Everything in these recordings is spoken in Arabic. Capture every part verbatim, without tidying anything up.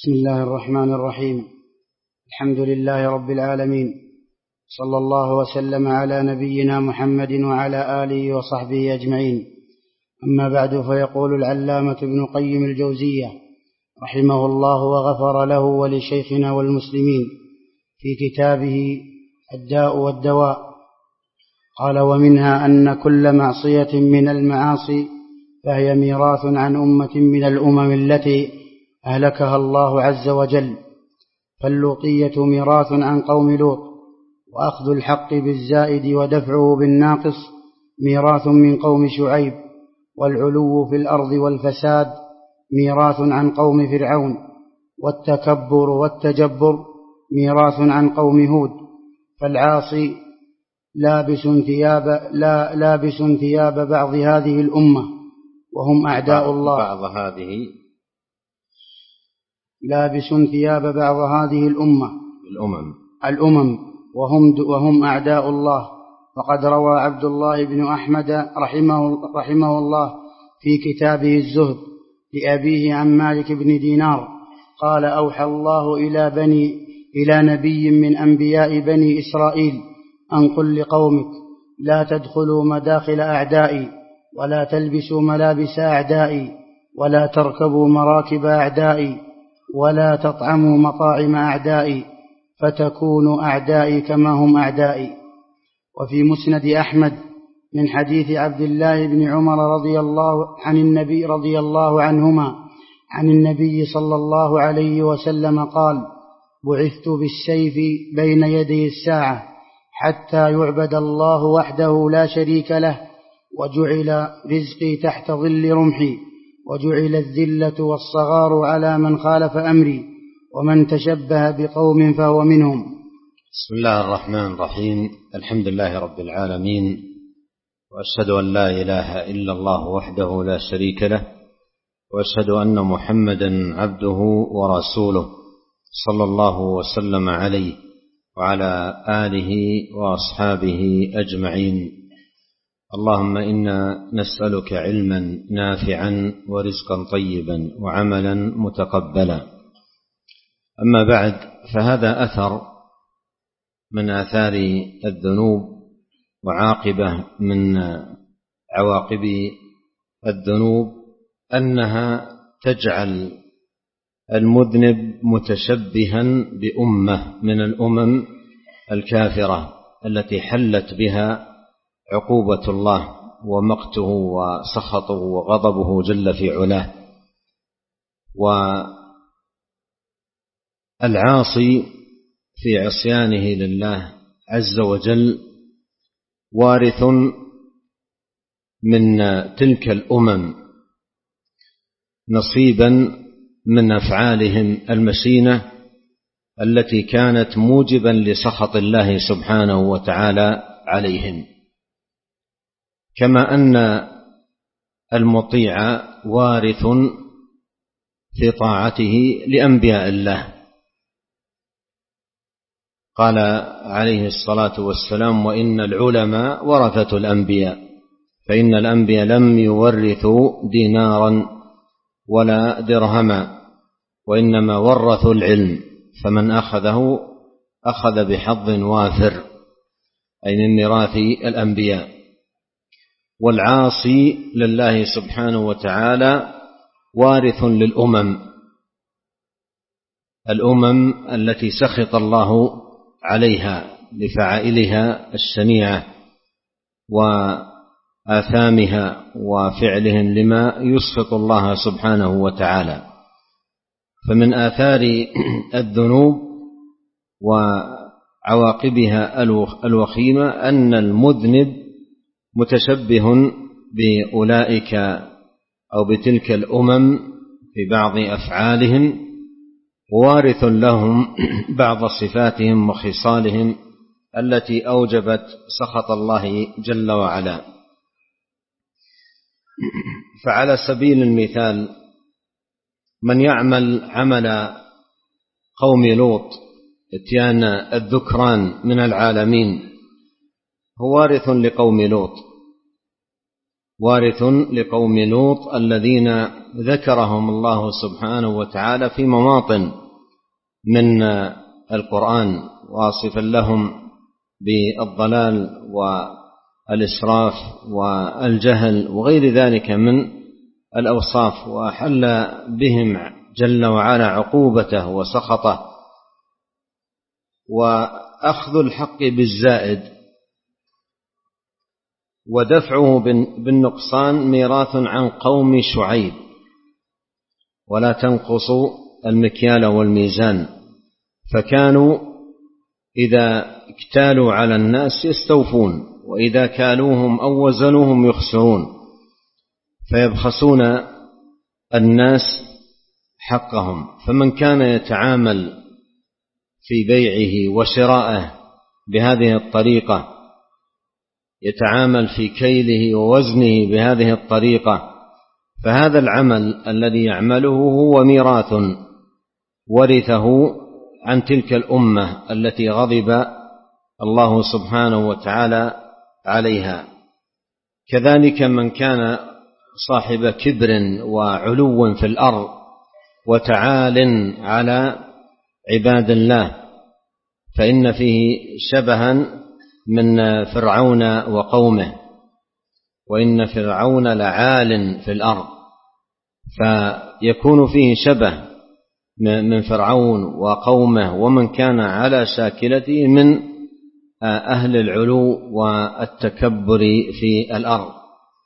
بسم الله الرحمن الرحيم. الحمد لله رب العالمين، صلى الله وسلم على نبينا محمد وعلى آله وصحبه أجمعين. أما بعد، فيقول العلامة ابن قيم الجوزية رحمه الله وغفر له ولشيخنا والمسلمين في كتابه الداء والدواء، قال: ومنها أن كل معصية من المعاصي فهي ميراث عن أمة من الأمم التي أهلكها الله عز وجل، فاللوطية ميراث عن قوم لوط، وأخذ الحق بالزائد ودفعه بالناقص ميراث من قوم شعيب، والعلو في الأرض والفساد ميراث عن قوم فرعون، والتكبر والتجبر ميراث عن قوم هود. فالعاصي لابس ثياب, لا لابس ثياب بعض هذه الأمة وهم أعداء الله بعض هذه لابس ثياب بعض هذه الأمة الأمم الأمم وهم, وهم أعداء الله. فقد روى عبد الله بن أحمد رحمه, رحمه الله في كتابه الزهد لأبيه عن مالك بن دينار قال: أوحى الله إلى, بني إلى نبي من أنبياء بني إسرائيل أن قل لقومك: لا تدخلوا مداخل أعدائي، ولا تلبسوا ملابس أعدائي، ولا تركبوا مراكب أعدائي، ولا تطعموا مطاعم أعدائي، فتكونوا أعدائي كما هم أعدائي. وفي مسند أحمد من حديث عبد الله بن عمر رضي الله عن النبي رضي الله عنهما عن النبي صلى الله عليه وسلم قال: بعثت بالسيف بين يدي الساعة حتى يعبد الله وحده لا شريك له، وجعل رزقي تحت ظل رمحي، وجعل الذلة والصغار على من خالف أمري، ومن تشبه بقوم فهو منهم. بسم الله الرحمن الرحيم. الحمد لله رب العالمين، وأشهد أن لا إله إلا الله وحده لا شريك له، وأشهد أن محمدا عبده ورسوله صلى الله وسلم عليه وعلى آله وأصحابه أجمعين. اللهم إنا نسألك علما نافعا ورزقا طيبا وعملا متقبلا. أما بعد، فهذا أثر من آثار الذنوب وعاقبة من عواقب الذنوب أنها تجعل المذنب متشبها بأمة من الأمم الكافرة التي حلت بها عقوبة الله ومقته وسخطه وغضبه جل في علاه. والعاصي في عصيانه لله عز وجل وارث من تلك الأمم نصيبا من أفعالهم المشينة التي كانت موجبا لسخط الله سبحانه وتعالى عليهم، كما أن المطيع وارث في طاعته لأنبياء الله. قال عليه الصلاة والسلام: وإن العلماء ورثة الأنبياء، فإن الأنبياء لم يورثوا دينارا ولا درهما، وإنما ورثوا العلم، فمن أخذه أخذ بحظ وافر، أي من ميراث الأنبياء. والعاصي لله سبحانه وتعالى وارث للأمم الأمم التي سخط الله عليها لفعائلها الشنيعة وآثامها وفعلهم لما يسخط الله سبحانه وتعالى. فمن آثار الذنوب وعواقبها الوخيمة أن المذنب متشبه بأولئك أو بتلك الأمم في بعض أفعالهم، ووارث لهم بعض صفاتهم وخصالهم التي أوجبت سخط الله جل وعلا. فعلى سبيل المثال، من يعمل عمل قوم لوط اتيان الذكران من العالمين هو وارث لقوم لوط، وارث لقوم لوط الذين ذكرهم الله سبحانه وتعالى في مواطن من القرآن، واصفا لهم بالضلال والإسراف والجهل وغير ذلك من الأوصاف، وأحل بهم جل وعلا عقوبته وسخطه. وأخذ الحق بالزائد ودفعه بالنقصان ميراث عن قوم شعيب، ولا تنقصوا المكيال والميزان، فكانوا إذا اكتالوا على الناس يستوفون، وإذا كالوهم أو وزنوهم يخسرون، فيبخسون الناس حقهم. فمن كان يتعامل في بيعه وشرائه بهذه الطريقة، يتعامل في كيله ووزنه بهذه الطريقة، فهذا العمل الذي يعمله هو ميراث ورثه عن تلك الأمة التي غضب الله سبحانه وتعالى عليها. كذلك من كان صاحب كبر وعلو في الأرض وتعال على عباد الله، فإن فيه شبها من فرعون وقومه، وإن فرعون لعال في الأرض، فيكون فيه شبه من فرعون وقومه ومن كان على شاكلته من أهل العلو والتكبر في الأرض.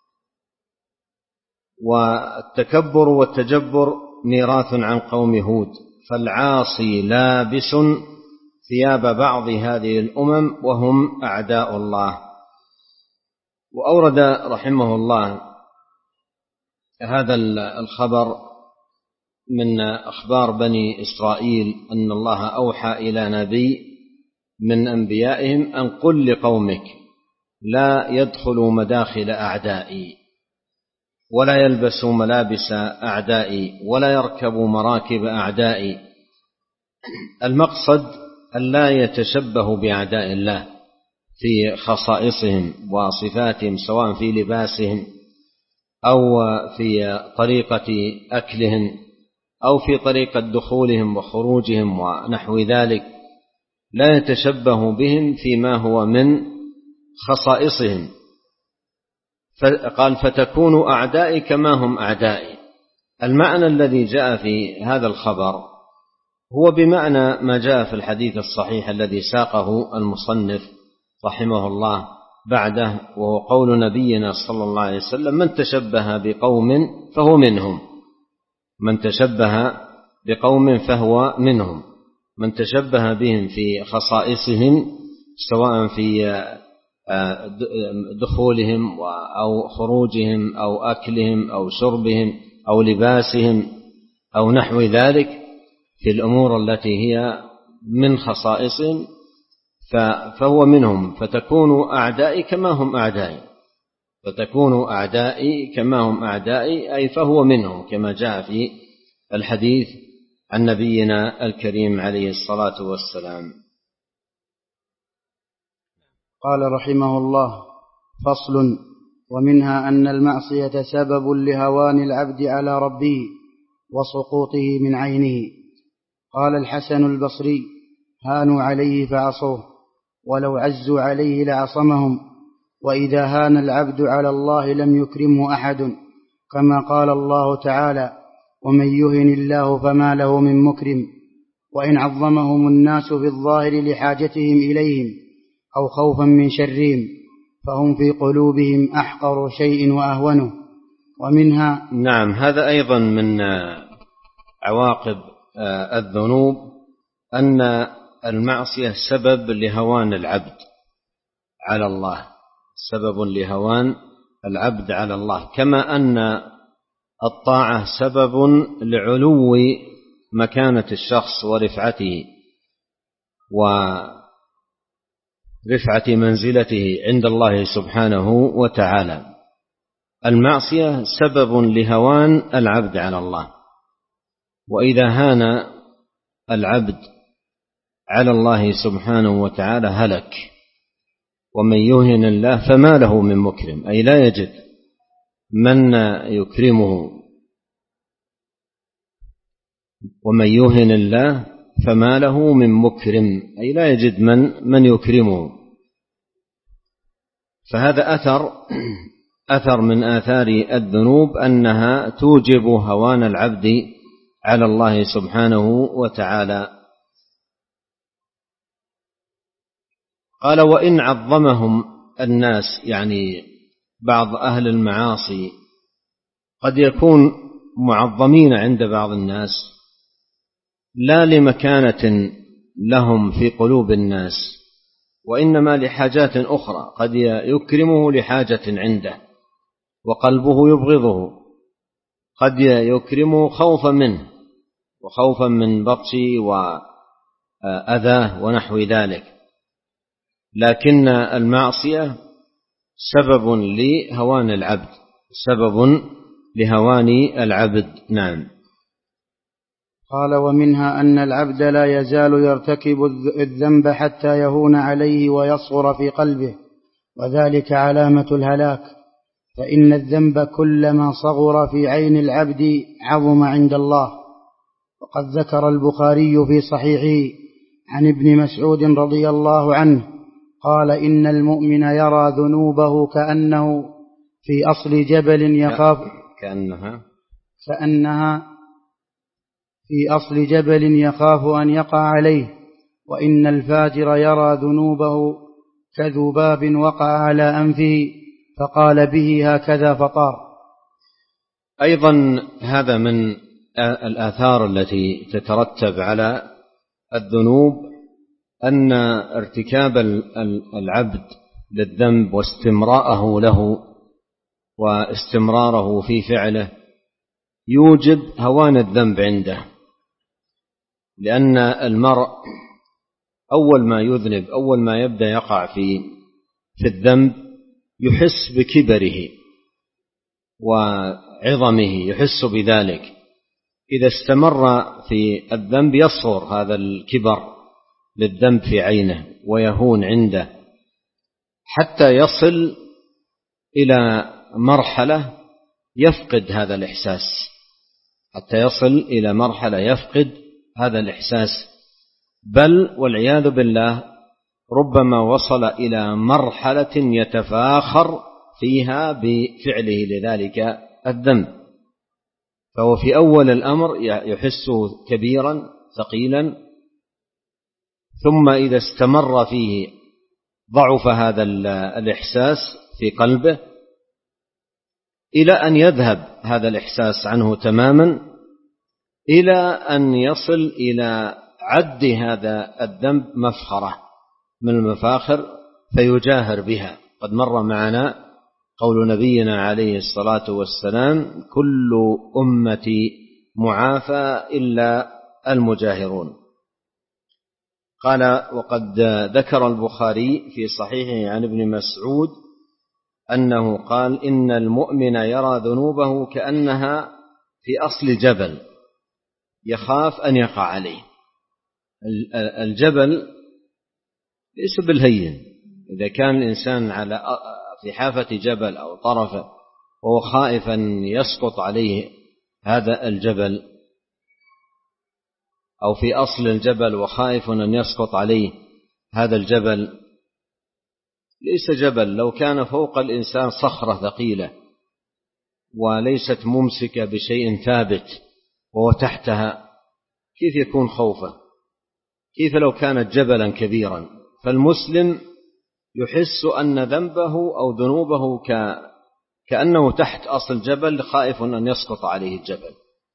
والتكبر والتجبر ميراث عن قوم هود، فالعاصي لابس ثياب بعض هذه الأمم وهم أعداء الله. وأورد رحمه الله هذا الخبر من أخبار بني إسرائيل أن الله أوحى إلى نبي من أنبيائهم أن قل لقومك لا يدخلوا مداخل أعدائي، ولا يلبسوا ملابس أعدائي، ولا يركبوا مراكب أعدائي. المقصد أن لا يتشبهوا بأعداء الله في خصائصهم وصفاتهم، سواء في لباسهم أو في طريقة أكلهم أو في طريقة دخولهم وخروجهم ونحو ذلك، لا يتشبه بهم فيما هو من خصائصهم. قال فتكون أعدائي كما هم أعدائي. المعنى الذي جاء في هذا الخبر هو بمعنى ما جاء في الحديث الصحيح الذي ساقه المصنف رحمه الله بعده، وهو قول نبينا صلى الله عليه وسلم من تشبه بقوم فهو منهم، من تشبه بقوم فهو منهم، من تشبه بهم في خصائصهم سواء في دخولهم أو خروجهم أو أكلهم أو شربهم أو لباسهم أو نحو ذلك في الأمور التي هي من خصائصهم فهو منهم. فتكون أعدائي كما هم أعدائي، فتكون أعدائي كما هم أعدائي أي فهو منهم، كما جاء في الحديث عن نبينا الكريم عليه الصلاة والسلام. قال رحمه الله: فصل: ومنها أن المعصية سبب لهوان العبد على ربه وسقوطه من عينه. قال الحسن البصري: هانوا عليه فعصوه، ولو عزوا عليه لعصمهم، وإذا هان العبد على الله لم يكرمه أحد، كما قال الله تعالى: ومن يهن الله فما له من مكرم. وإن عظمهم الناس بالظاهر لحاجتهم إليهم أو خوفا من شرهم فهم في قلوبهم أحقر شيء وأهونه. ومنها نعم، هذا أيضا من عواقب الذنوب أن المعصية سبب لهوان العبد على الله، سبب لهوان العبد على الله، كما أن الطاعة سبب لعلو مكانة الشخص ورفعته ورفعة منزلته عند الله سبحانه وتعالى. المعصية سبب لهوان العبد على الله، وإذا هان العبد على الله سبحانه وتعالى هلك. ومن يهن الله فما له من مكرم، أي لا يجد من يكرمه، ومن يهن الله فما له من مكرم، أي لا يجد من من يكرمه. فهذا أثر أثر من آثار الذنوب أنها توجب هوان العبد على الله سبحانه وتعالى. قال: وإن عظمهم الناس، يعني بعض أهل المعاصي قد يكون معظمين عند بعض الناس لا لمكانة لهم في قلوب الناس، وإنما لحاجات أخرى. قد يكرمه لحاجة عنده وقلبه يبغضه، قد يكرمه خوفا منه وخوفا من بطشه وأذاه ونحو ذلك، لكن المعصية سبب لهوان العبد، سبب لهوان العبد. نعم. قال: ومنها أن العبد لا يزال يرتكب الذنب حتى يهون عليه ويصغر في قلبه، وذلك علامة الهلاك، فإن الذنب كلما صغر في عين العبد عظم عند الله. وقد ذكر البخاري في صحيحه عن ابن مسعود رضي الله عنه قال: إن المؤمن يرى ذنوبه كأنه في أصل جبل يخاف كأنها كأنها في أصل جبل يخاف أن يقع عليه، وإن الفاجر يرى ذنوبه كذباب وقع على أنفه فقال به هكذا فطار. أيضا هذا من الآثار التي تترتب على الذنوب أن ارتكاب العبد للذنب واستمراءه له واستمراره في فعله يوجب هوان الذنب عنده، لأن المرء أول ما يذنب، أول ما يبدأ يقع في في الذنب يحس بكبره وعظمه، يحس بذلك. إذا استمر في الذنب يصغر هذا الكبر للذنب في عينه ويهون عنده، حتى يصل إلى مرحلة يفقد هذا الإحساس، حتى يصل إلى مرحلة يفقد هذا الإحساس، بل والعياذ بالله ربما وصل إلى مرحلة يتفاخر فيها بفعله لذلك الذنب. فهو في أول الأمر يحس كبيرا ثقيلا، ثم إذا استمر فيه ضعف هذا الإحساس في قلبه إلى أن يذهب هذا الإحساس عنه تماما، إلى أن يصل إلى عد هذا الذنب مفخرة من المفاخر فيجاهر بها. قد مر معنا قول نبينا عليه الصلاة والسلام: كل أمتي معافى إلا المجاهرون. قال: وقد ذكر البخاري في صحيحه عن ابن مسعود أنه قال: إن المؤمن يرى ذنوبه كأنها في أصل جبل يخاف أن يقع عليه. الجبل ليس بالهين، إذا كان الإنسان على في حافة جبل أو طرفه وهو خائف أن يسقط عليه هذا الجبل، أو في أصل الجبل وخائف أن يسقط عليه هذا الجبل، ليس جبل. لو كان فوق الإنسان صخرة ثقيلة وليست ممسكة بشيء ثابت وهو تحتها، كيف يكون خوفه؟ كيف لو كانت جبلا كبيرا؟ فالمسلم يحس أن ذنبه أو ذنوبه كأنه تحت أصل جبل خائف أن يسقط عليه الجبل.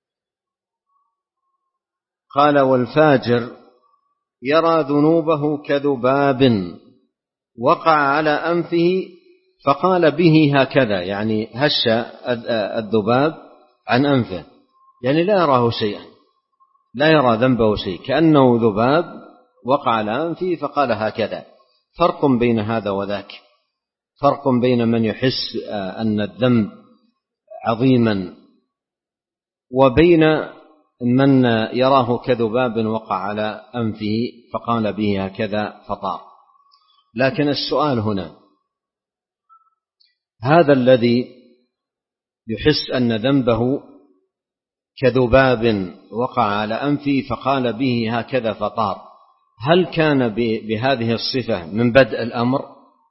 قال: والفاجر يرى ذنوبه كذباب وقع على أنفه فقال به هكذا، يعني هش الذباب عن أنفه، يعني لا يراه شيئا، لا يرى ذنبه شيء، كأنه ذباب وقع على أنفه فقال هكذا. فرق بين هذا وذاك، فرق بين من يحس أن الذنب عظيما وبين من يراه كذباب وقع على أنفه فقال به هكذا فطار. لكن السؤال هنا: هذا الذي يحس أن ذنبه كذباب وقع على أنفه فقال به هكذا فطار، هل كان بهذه الصفة من بدء الأمر؟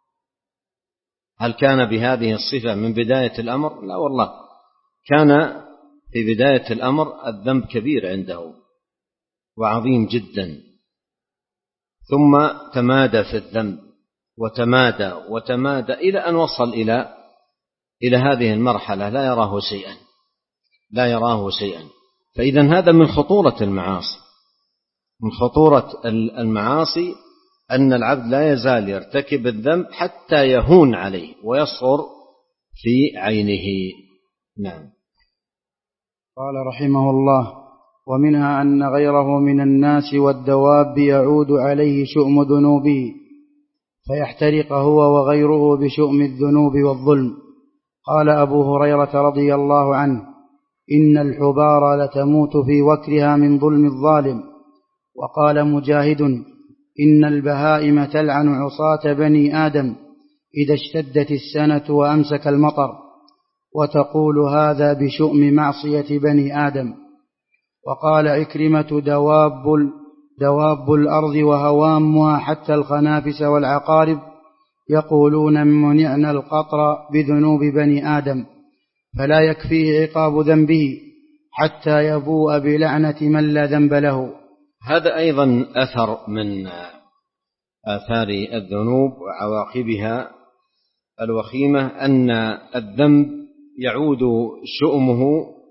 هل كان بهذه الصفة من بداية الأمر؟ لا والله، كان في بداية الأمر الذنب كبير عنده وعظيم جدا، ثم تمادى في الذنب وتمادى وتمادى إلى أن وصل إلى إلى هذه المرحلة لا يراه شيئا لا يراه شيئا فإذا هذا من خطورة المعاصي، من خطورة المعاصي أن العبد لا يزال يرتكب الذنب حتى يهون عليه ويصغر في عينه. نعم. قال رحمه الله: ومنها أن غيره من الناس والدواب يعود عليه شؤم ذنوبه فيحترق هو وغيره بشؤم الذنوب والظلم. قال أبو هريرة رضي الله عنه: إن الحبار لتموت في وكرها من ظلم الظالم. وقال مجاهد: إن البهائم تلعن عصاة بني آدم إذا اشتدت السنة وأمسك المطر، وتقول هذا بشؤم معصية بني آدم. وقال عكرمة: دواب, دواب الأرض وهوامها حتى الخنافس والعقارب يقولون منعنا القطر بذنوب بني آدم، فلا يكفيه عقاب ذنبه حتى يبوء بلعنة من لا ذنب له. هذا أيضا أثر من آثار الذنوب وعواقبها الوخيمة، أن الذنب يعود شؤمه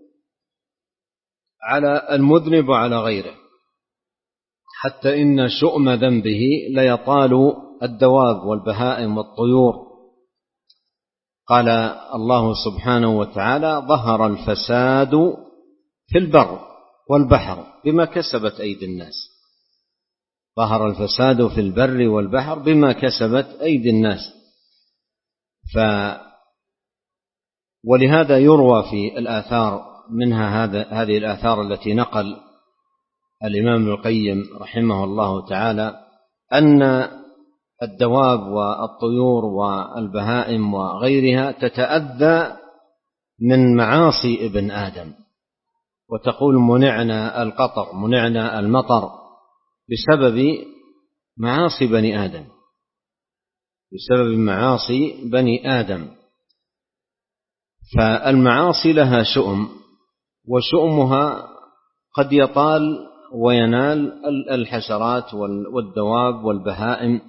على المذنب وعلى غيره، حتى إن شؤم ذنبه ليطال الدواب والبهائم والطيور. قال الله سبحانه وتعالى: ظهر الفساد في البر والبحر بما كسبت أيدي الناس. ظهر الفساد في البر والبحر بما كسبت أيدي الناس. ف ولهذا يروى في الآثار منها هذا هذه الآثار التي نقل الإمام ابن القيم رحمه الله تعالى، أن الدواب والطيور والبهائم وغيرها تتأذى من معاصي ابن آدم، وتقول منعنا القطر منعنا المطر بسبب معاصي بني آدم بسبب معاصي بني آدم. فالمعاصي لها شؤم، وشؤمها قد يطال وينال الحشرات والدواب والبهائم.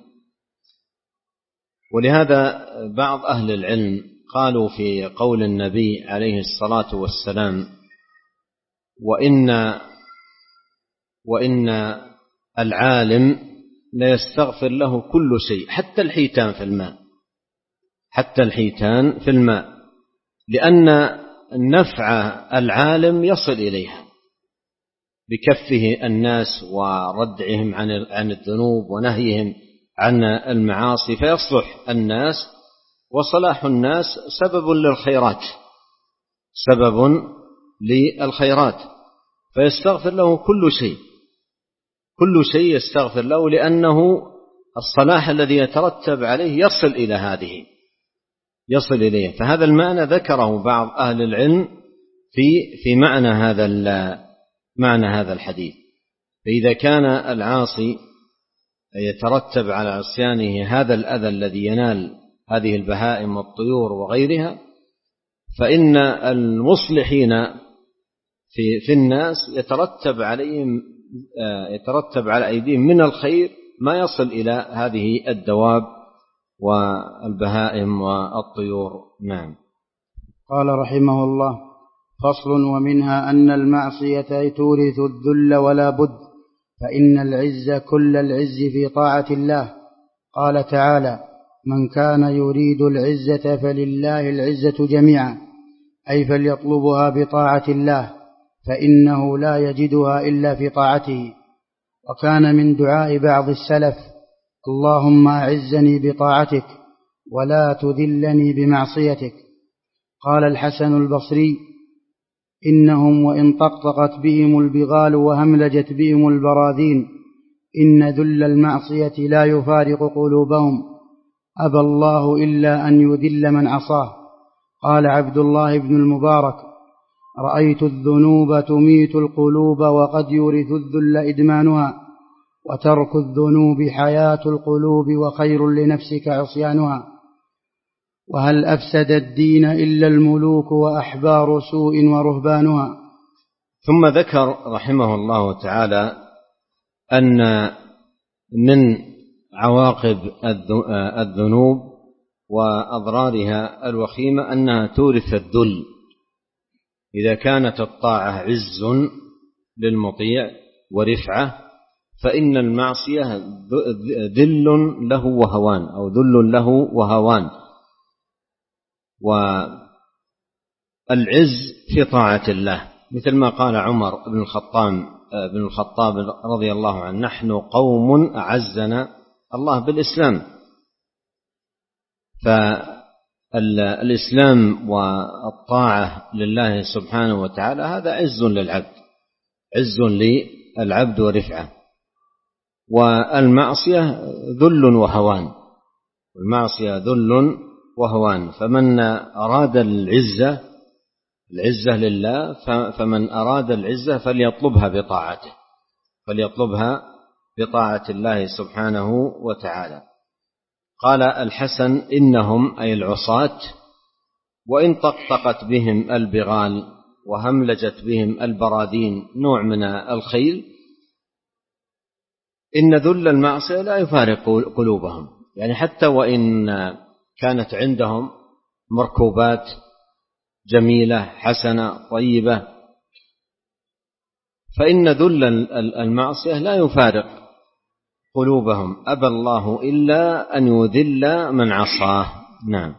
ولهذا بعض أهل العلم قالوا في قول النبي عليه الصلاة والسلام: وإن وإن العالم لا يستغفر له كل شيء حتى الحيتان في الماء حتى الحيتان في الماء لأن نفع العالم يصل إليها بكفه الناس وردعهم عن الذنوب ونهيهم عن المعاصي، فيصلح الناس، وصلاح الناس سبب للخيرات سبب للخيرات فيستغفر له كل شيء كل شيء يستغفر له، لأنه الصلاح الذي يترتب عليه يصل إلى هذه يصل إليه. فهذا المعنى ذكره بعض أهل العلم في في معنى هذا معنى هذا الحديث. فإذا كان العاصي يترتب على عصيانه هذا الأذى الذي ينال هذه البهائم والطيور وغيرها، فإن المصلحين في في الناس يترتب عليهم يترتب على أيديهم من الخير ما يصل إلى هذه الدواب والبهائم والطيور. نعم. قال رحمه الله: فصل: ومنها أن المعصية تورث الذل ولا بد، فإن العز كل العز في طاعة الله. قال تعالى: من كان يريد العزة فلله العزة جميعا، أي فليطلبها بطاعة الله، فإنه لا يجدها إلا في طاعته. وكان من دعاء بعض السلف: اللهم أعزني بطاعتك ولا تذلني بمعصيتك. قال الحسن البصري: إنهم وإن طقطقت بهم البغال وهملجت بهم البراذين إن ذل المعصية لا يفارق قلوبهم، أبى الله إلا أن يذل من عصاه. قال عبد الله بن المبارك: رأيت الذنوب تميت القلوب وقد يورث الذل إدمانها، وترك الذنوب حياة القلوب وخير لنفسك عصيانها. وهل أفسد الدين إلا الملوك وأحبار سوء ورهبانها. ثم ذكر رحمه الله تعالى أن من عواقب الذنوب وأضرارها الوخيمة أنها تورث الذل. إذا كانت الطاعة عز للمطيع ورفعة، فإن المعصية ذل له وهوان، أو ذل له وهوان. والعز في طاعة الله، مثل ما قال عمر بن الخطاب بن الخطاب رضي الله عنه: نحن قوم أعزنا الله بالإسلام. فالإسلام والطاعة لله سبحانه وتعالى هذا عز للعبد، عز للعبد ورفعة. والمعصية ذل وهوان، والمعصية ذل وهوان. فمن أراد العزة العزة لله، فمن أراد العزة فليطلبها بطاعته، فليطلبها بطاعة الله سبحانه وتعالى. قال الحسن: إنهم أي العصاة وإن طقطقت بهم البغال وهملجت بهم البرادين، نوع من الخيل، إن ذل المعصية لا يفارق قلوبهم. يعني حتى وإن كانت عندهم مركوبات جميلة حسنة طيبة، فإن ذل المعصية لا يفارق قلوبهم. أبى الله إلا أن يذل من عصاه. نعم.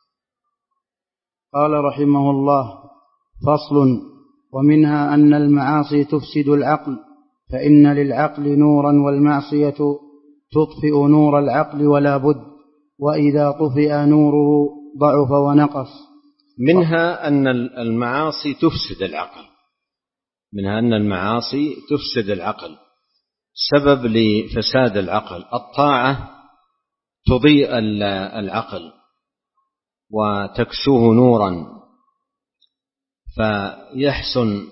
قال رحمه الله: فصل. ومنها أن المعاصي تفسد العقل، فإن للعقل نورا والمعصية تطفئ نور العقل ولا بد، وإذا طفئ نوره ضعف ونقص. منها أن المعاصي تفسد العقل، منها أن المعاصي تفسد العقل. سبب لفساد العقل: الطاعة تضيء العقل وتكسوه نورا، فيحسن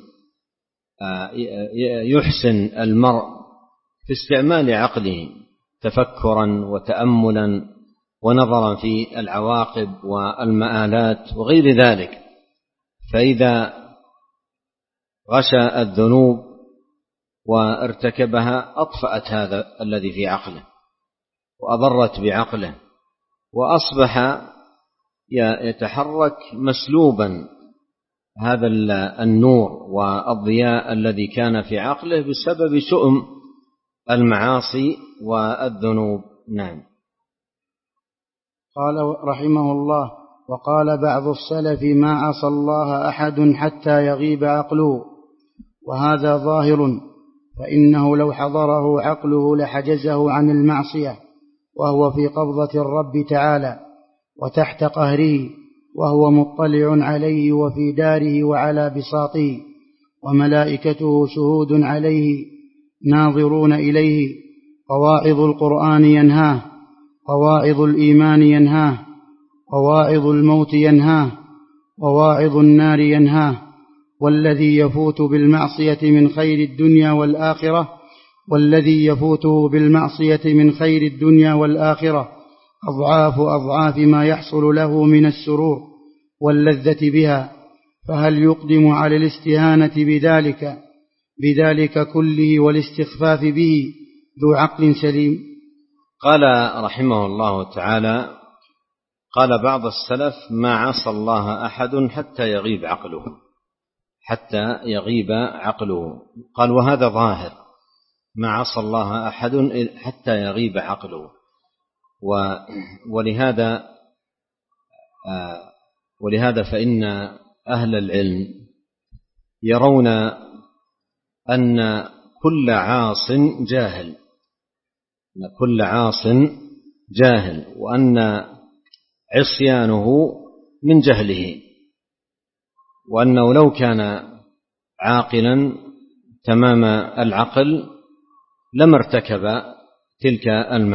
يحسن المرء في استعمال عقله تفكرا وتأملا ونظرا في العواقب والمآلات وغير ذلك. فإذا غشى الذنوب وارتكبها أطفأت هذا الذي في عقله وأضرت بعقله، وأصبح يتحرك مسلوبا هذا النور والضياء الذي كان في عقله بسبب شؤم المعاصي والذنوب. نعم. قال رحمه الله: وقال بعض السلف: ما عصى الله أحد حتى يغيب عقله، وهذا ظاهر، فإنه لو حضره عقله لحجزه عن المعصية، وهو في قبضة الرب تعالى وتحت قهره، وهو مطلع عليه وفي داره وعلى بساطه، وملائكته شهود عليه ناظرون إليه. قواعظ القرآن ينهاه، قواعظ الإيمان ينهاه، قواعظ الموت ينهاه، قواعظ النار ينهاه. والذي يفوت بالمعصية من خير الدنيا والآخرة والذي يفوته بالمعصية من خير الدنيا والآخرة أضعاف أضعاف ما يحصل له من السرور واللذة بها، فهل يقدم على الاستهانة بذلك بذلك كله والاستخفاف به ذو عقل سليم؟ قال رحمه الله تعالى: قال بعض السلف: ما عصى الله أحد حتى يغيب عقله، حتى يغيب عقله. قال: وهذا ظاهر، ما عصى الله أحد حتى يغيب عقله. ولهذا ولهذا فإن أهل العلم يرون أن كل عاص جاهل، أن كل عاص جاهل، وأن عصيانه من جهله، وأنه لو كان عاقلا تمام العقل لما ارتكب تلك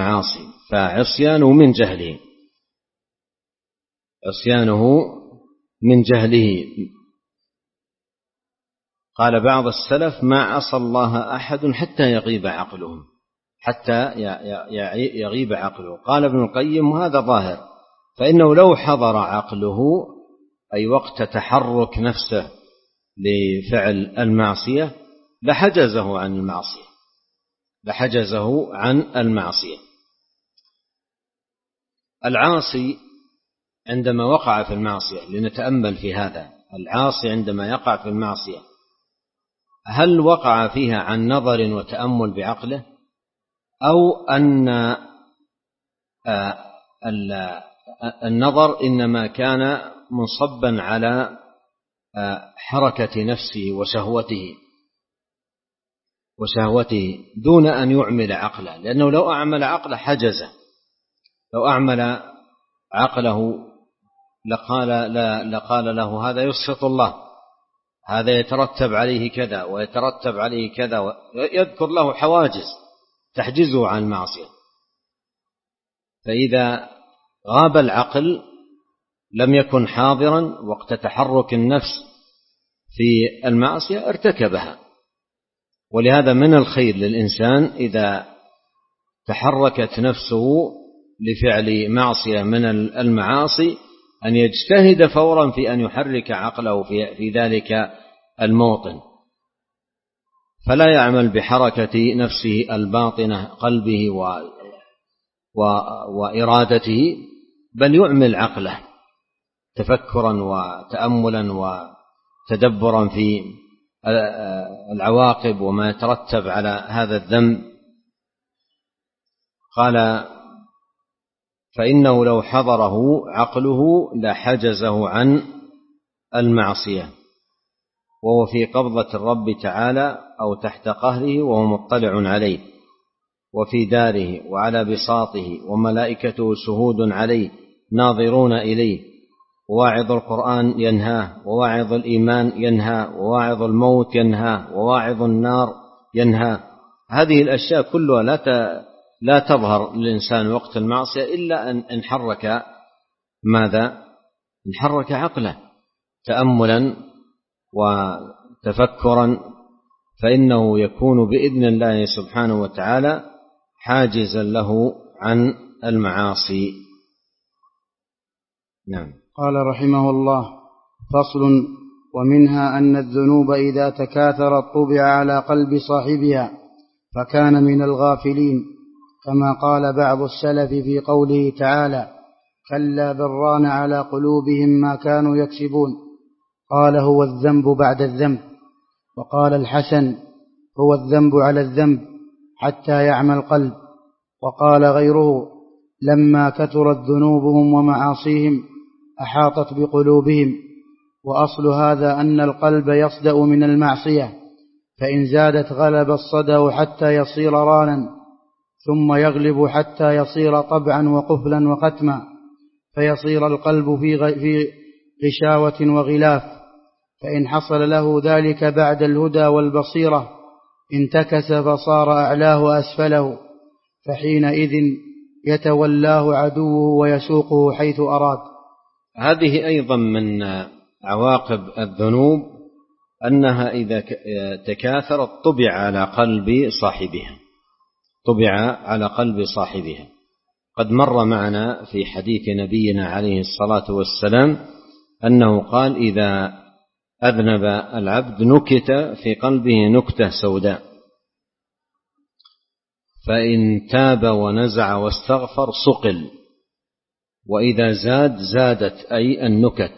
المعاصي، فعصيانه من جهله، عصيانه من جهله. قال بعض السلف: ما عصى الله أحد حتى يغيب عقله، حتى يغيب عقله. قال ابن القيم: وهذا ظاهر، فإنه لو حضر عقله أي وقت تحرك نفسه لفعل المعصية لحجزه عن المعصية لحجزه عن المعصية. العاصي عندما وقع في المعصية، لنتأمل في هذا، العاصي عندما يقع في المعصية هل وقع فيها عن نظر وتأمل بعقله، أو أن النظر إنما كان منصبا على حركة نفسه وشهوته وشهوته دون أن يعمل عقله؟ لأنه لو أعمل عقله حجزه، لو أعمل عقله لقال, لا لقال له: هذا يسخط الله، هذا يترتب عليه كذا ويترتب عليه كذا، ويذكر له حواجز تحجزه عن المعصية. فإذا غاب العقل لم يكن حاضرا وقت تحرك النفس في المعصية ارتكبها. ولهذا من الخير للإنسان إذا تحركت نفسه لفعل معصية من المعاصي أن يجتهد فورا في أن يحرك عقله في ذلك الموطن، فلا يعمل بحركة نفسه الباطنة قلبه و... و... وإرادته، بل يعمل عقله تفكرا وتأملا وتدبرا في العواقب وما يترتب على هذا الذنب. قال: فإنه لو حضره عقله لحجزه عن المعصية، وهو في قبضة الرب تعالى أو تحت قهره وهو مطلع عليه، وفي داره وعلى بساطه، وملائكته شهود عليه ناظرون إليه، وواعظ القرآن ينهاه، وواعظ الإيمان ينهاه، وواعظ الموت ينهاه، وواعظ النار ينهاه. هذه الأشياء كلها لا لا تظهر للإنسان وقت المعصية إلا أن انحرك ماذا؟ انحرك عقله تأملا وتفكرا، فإنه يكون بإذن الله سبحانه وتعالى حاجزا له عن المعاصي. نعم. قال رحمه الله: فصل: ومنها أن الذنوب إذا تكاثرت طبع على قلب صاحبها فكان من الغافلين، كما قال بعض السلف في قوله تعالى: كلا بران على قلوبهم ما كانوا يكسبون. قال: هو الذنب بعد الذنب. وقال الحسن: هو الذنب على الذنب حتى يعمى القلب. وقال غيره: لما كثرت ذنوبهم ومعاصيهم أحاطت بقلوبهم. وأصل هذا أن القلب يصدأ من المعصية، فإن زادت غلب الصدأ حتى يصير رانا، ثم يغلب حتى يصير طبعا وقفلا وختما، فيصير القلب في غشاوة وغلاف. فإن حصل له ذلك بعد الهدى والبصيرة انتكس فصار أعلاه أسفله، فحينئذ يتولاه عدوه ويسوقه حيث أراد. هذه أيضا من عواقب الذنوب أنها إذا تكاثرت طبع على قلب صاحبها طبع على قلب صاحبها قد مر معنا في حديث نبينا عليه الصلاة والسلام أنه قال: إذا أذنب العبد نكت في قلبه نكتة سوداء، فإن تاب ونزع واستغفر صقل، وإذا زاد زادت أي النكت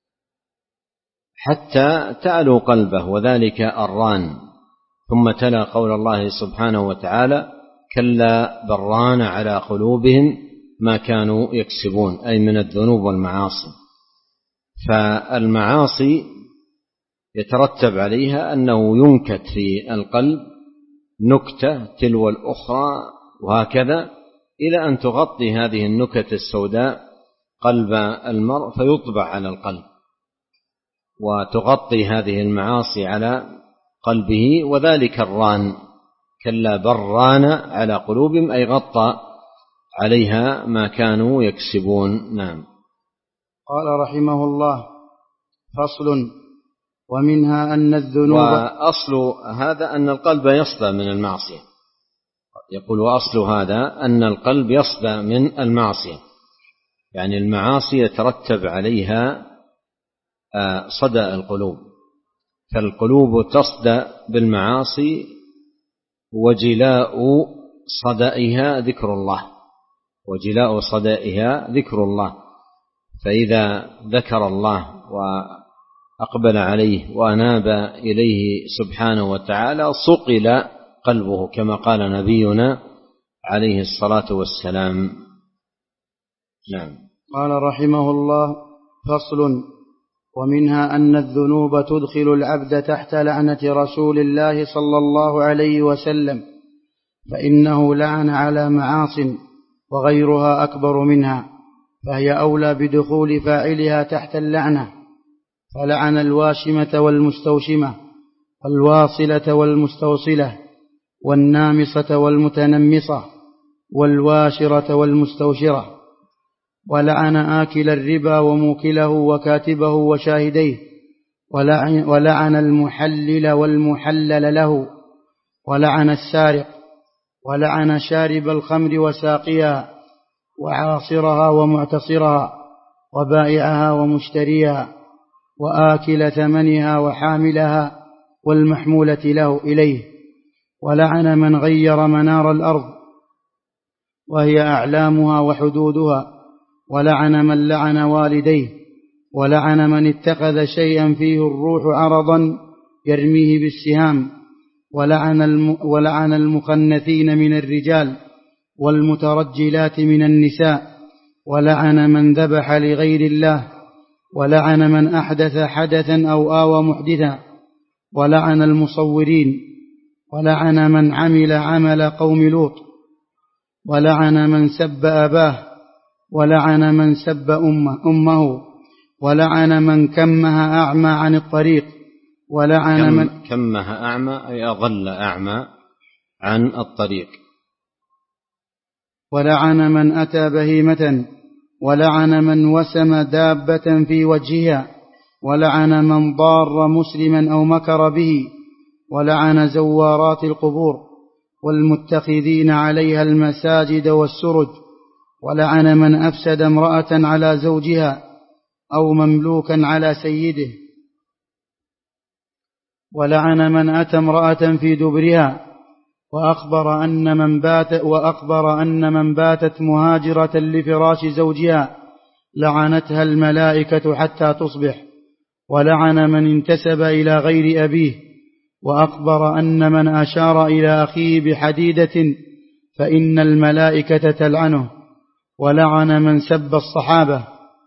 حتى تعلو قلبه، وذلك الران. ثم تلا قول الله سبحانه وتعالى: كلا بران على قلوبهم ما كانوا يكسبون، أي من الذنوب والمعاصي. فالمعاصي يترتب عليها أنه ينكت في القلب نكتة تلو الأخرى، وهكذا إلى أن تغطي هذه النكت السوداء قلب المرء فيطبع على القلب، وتغطي هذه المعاصي على قلبه، وذلك الران. كلا بران على قلوبهم أي غطى عليها ما كانوا يكسبون. نعم. قال رحمه الله: فصل. ومنها أن الذنوب. وأصل هذا أن القلب يصدى من المعصية. يقول وأصل هذا أن القلب يصدى من المعصية، يعني المعاصي يترتب عليها صدى القلوب، فالقلوب تصدى بالمعاصي وجلاء صدائها ذكر الله، وجلاء صدائها ذكر الله، فإذا ذكر الله وأقبل عليه وأناب إليه سبحانه وتعالى صقل قلبه كما قال نبينا عليه الصلاة والسلام. نعم. قال رحمه الله: فصل. ومنها أن الذنوب تدخل العبد تحت لعنة رسول الله صلى الله عليه وسلم، فإنه لعن على معاصٍ وغيرها أكبر منها، فهي أولى بدخول فاعلها تحت اللعنة، فلعن الواشمة والمستوشمة والواصلة والمستوصلة والنامصة والمتنمصة والواشرة والمستوشرة، ولعن آكل الربا وموكله وكاتبه وشاهديه، ولعن, ولعن المحلل والمحلل له، ولعن السارق، ولعن شارب الخمر وساقيها وعاصرها ومعتصرها وبائعها ومشتريها وآكل ثمنها وحاملها والمحمولة له إليه، ولعن من غير منار الأرض وهي أعلامها وحدودها، ولعن من لعن والديه، ولعن من اتخذ شيئا فيه الروح عرضا يرميه بالسهام، ولعن, الم ولعن المخنثين من الرجال والمترجلات من النساء، ولعن من ذبح لغير الله، ولعن من أحدث حدثا أو آوى محدثا، ولعن المصورين، ولعن من عمل عمل قوم لوط، ولعن من سب أباه، ولعن من سب أمه, أمه ولعن من كمها أعمى عن الطريق، ولعن كم من كمها أعمى أي أضل أعمى عن الطريق، ولعن من أتى بهيمة، ولعن من وسم دابة في وجهها، ولعن من ضار مسلما أو مكر به، ولعن زوارات القبور والمتخذين عليها المساجد والسرج، ولعن من أفسد امرأة على زوجها أو مملوكا على سيده، ولعن من أتى امرأة في دبرها، وأخبر أن من بات وأخبر أن من باتت مهاجرة لفراش زوجها لعنتها الملائكة حتى تصبح، ولعن من انتسب إلى غير أبيه، وأخبر أن من أشار إلى أخيه بحديدة فإن الملائكة تلعنه، ولعن من سب الصحابة.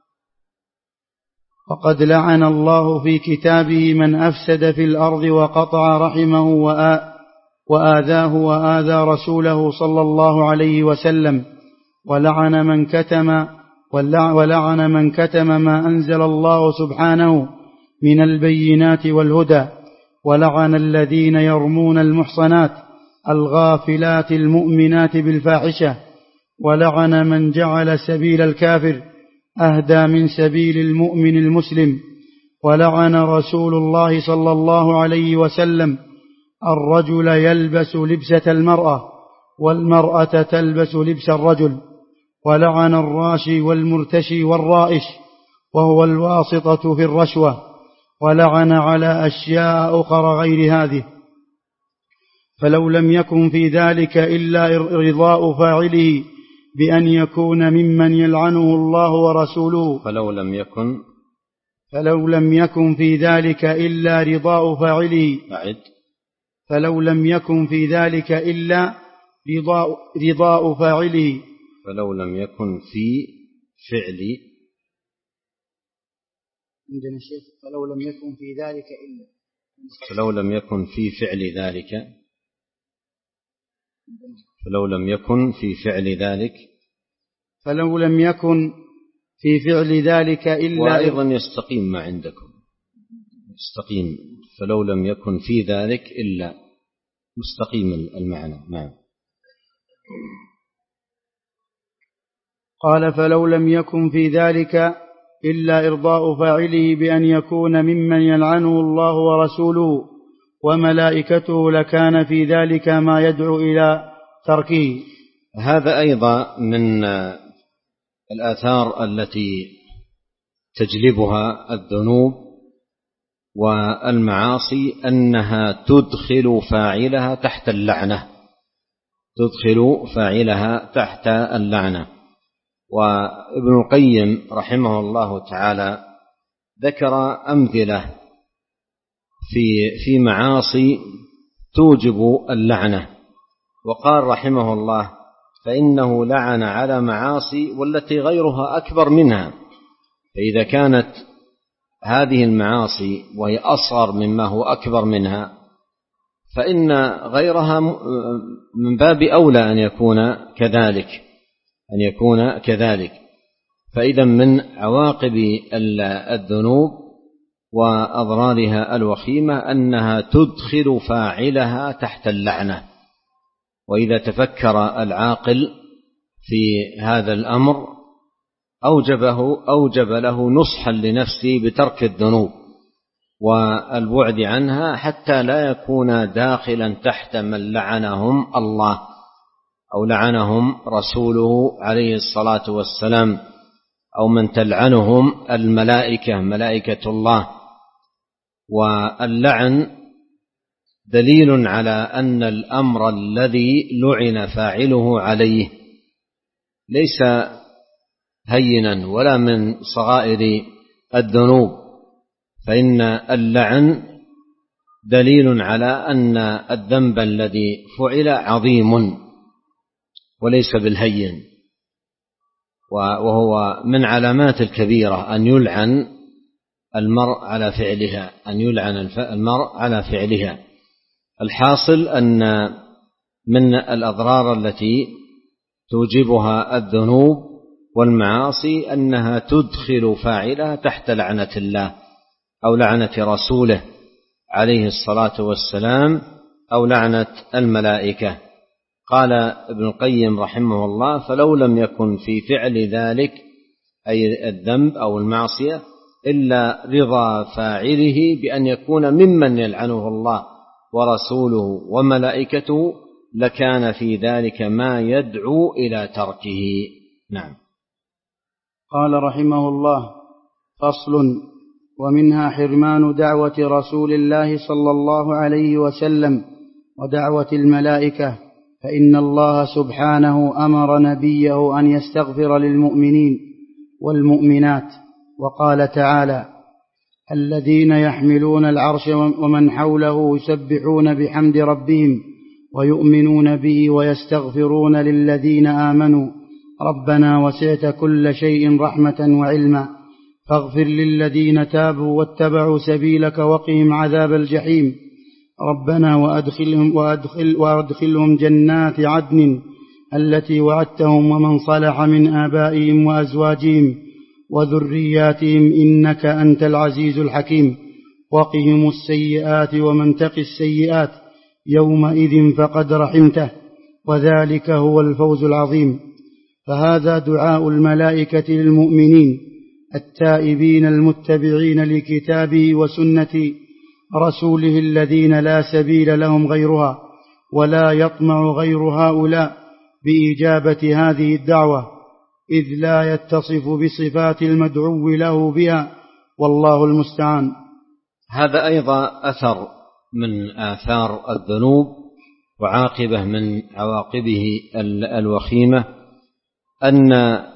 وقد لعن الله في كتابه من أفسد في الأرض وقطع رحمه وآذاه وآذى رسوله صلى الله عليه وسلم، ولعن من كتم ولعن من كتم ما أنزل الله سبحانه من البينات والهدى، ولعن الذين يرمون المحصنات الغافلات المؤمنات بالفاحشة، ولعن من جعل سبيل الكافر أهدى من سبيل المؤمن المسلم، ولعن رسول الله صلى الله عليه وسلم الرجل يلبس لبسة المرأة والمرأة تلبس لبس الرجل، ولعن الراشي والمرتشي والرائش وهو الواسطة في الرشوة، ولعن على أشياء أخرى غير هذه، فلو لم يكن في ذلك إلا رضاء فاعله بأن يكون ممن يلعنه الله ورسوله فلو لم يكن فلو لم يكن في ذلك إلا رضاء فاعله أعد فلو لم يكن في ذلك إلا رضاء, رضاء فاعله فلو لم يكن في فعل عندنا شيخ فلو لم يكن في ذلك إلا فلو لم يكن في فعل ذلك فلو لم يكن في فعل ذلك فلو لم يكن في فعل ذلك إلا وأيضا يستقيم ما عندكم يستقيم فلو لم يكن في ذلك إلا مستقيم المعنى. نعم. قال فلو لم يكن في ذلك إلا إرضاء فاعله بأن يكون ممن يلعنه الله ورسوله وملائكته لكان في ذلك ما يدعو إلى تركه. هذا أيضا من الآثار التي تجلبها الذنوب والمعاصي أنها تدخل فاعلها تحت اللعنة، تدخل فاعلها تحت اللعنة. وابن القيم رحمه الله تعالى ذكر أمثلة في في معاصي توجب اللعنة، وقال رحمه الله: فإنه لعن على معاصي والتي غيرها أكبر منها، فإذا كانت هذه المعاصي وهي أصغر مما هو أكبر منها فإن غيرها من باب أولى أن يكون كذلك أن يكون كذلك. فإذا من عواقب الذنوب وأضرارها الوخيمة أنها تدخل فاعلها تحت اللعنة. وإذا تفكر العاقل في هذا الأمر أوجبه أوجب له نصحا لنفسه بترك الذنوب والبعد عنها حتى لا يكون داخلا تحت من لعنهم الله أو لعنهم رسوله عليه الصلاة والسلام، أو من تلعنهم الملائكة ملائكة الله. واللعن دليل على أن الأمر الذي لعن فاعله عليه ليس هينا ولا من صغائر الذنوب، فإن اللعن دليل على أن الذنب الذي فعل عظيم وليس بالهين، وهو من علامات الكبيرة أن يلعن المرء على فعلها أن يلعن المرء على فعلها. الحاصل أن من الأضرار التي توجبها الذنوب والمعاصي أنها تدخل فاعلها تحت لعنة الله أو لعنة رسوله عليه الصلاة والسلام أو لعنة الملائكة. قال ابن القيم رحمه الله: فلو لم يكن في فعل ذلك أي الذنب أو المعصية إلا رضا فاعله بأن يكون ممن يلعنه الله ورسوله وملائكته لكان في ذلك ما يدعو إلى تركه. نعم. قال رحمه الله: فصل: ومنها حرمان دعوة رسول الله صلى الله عليه وسلم ودعوة الملائكة، فإن الله سبحانه أمر نبيه أن يستغفر للمؤمنين والمؤمنات، وقال تعالى: الذين يحملون العرش ومن حوله يسبحون بحمد ربهم ويؤمنون به ويستغفرون للذين آمنوا ربنا وسعت كل شيء رحمة وعلما فاغفر للذين تابوا واتبعوا سبيلك وقهم عذاب الجحيم ربنا وأدخلهم, وأدخل وأدخلهم جنات عدن التي وعدتهم ومن صلح من آبائهم وأزواجهم وذرياتهم إنك أنت العزيز الحكيم وقهم السيئات ومن تق السيئات يومئذ فقد رحمته وذلك هو الفوز العظيم. فهذا دعاء الملائكة للمؤمنين التائبين المتبعين لكتابه وسنة رسوله الذين لا سبيل لهم غيرها ولا يطمع غير هؤلاء بإجابة هذه الدعوة، إذ لا يتصف بصفات المدعو له بها، والله المستعان. هذا أيضا أثر من آثار الذنوب وعاقبة من عواقبه الوخيمة أن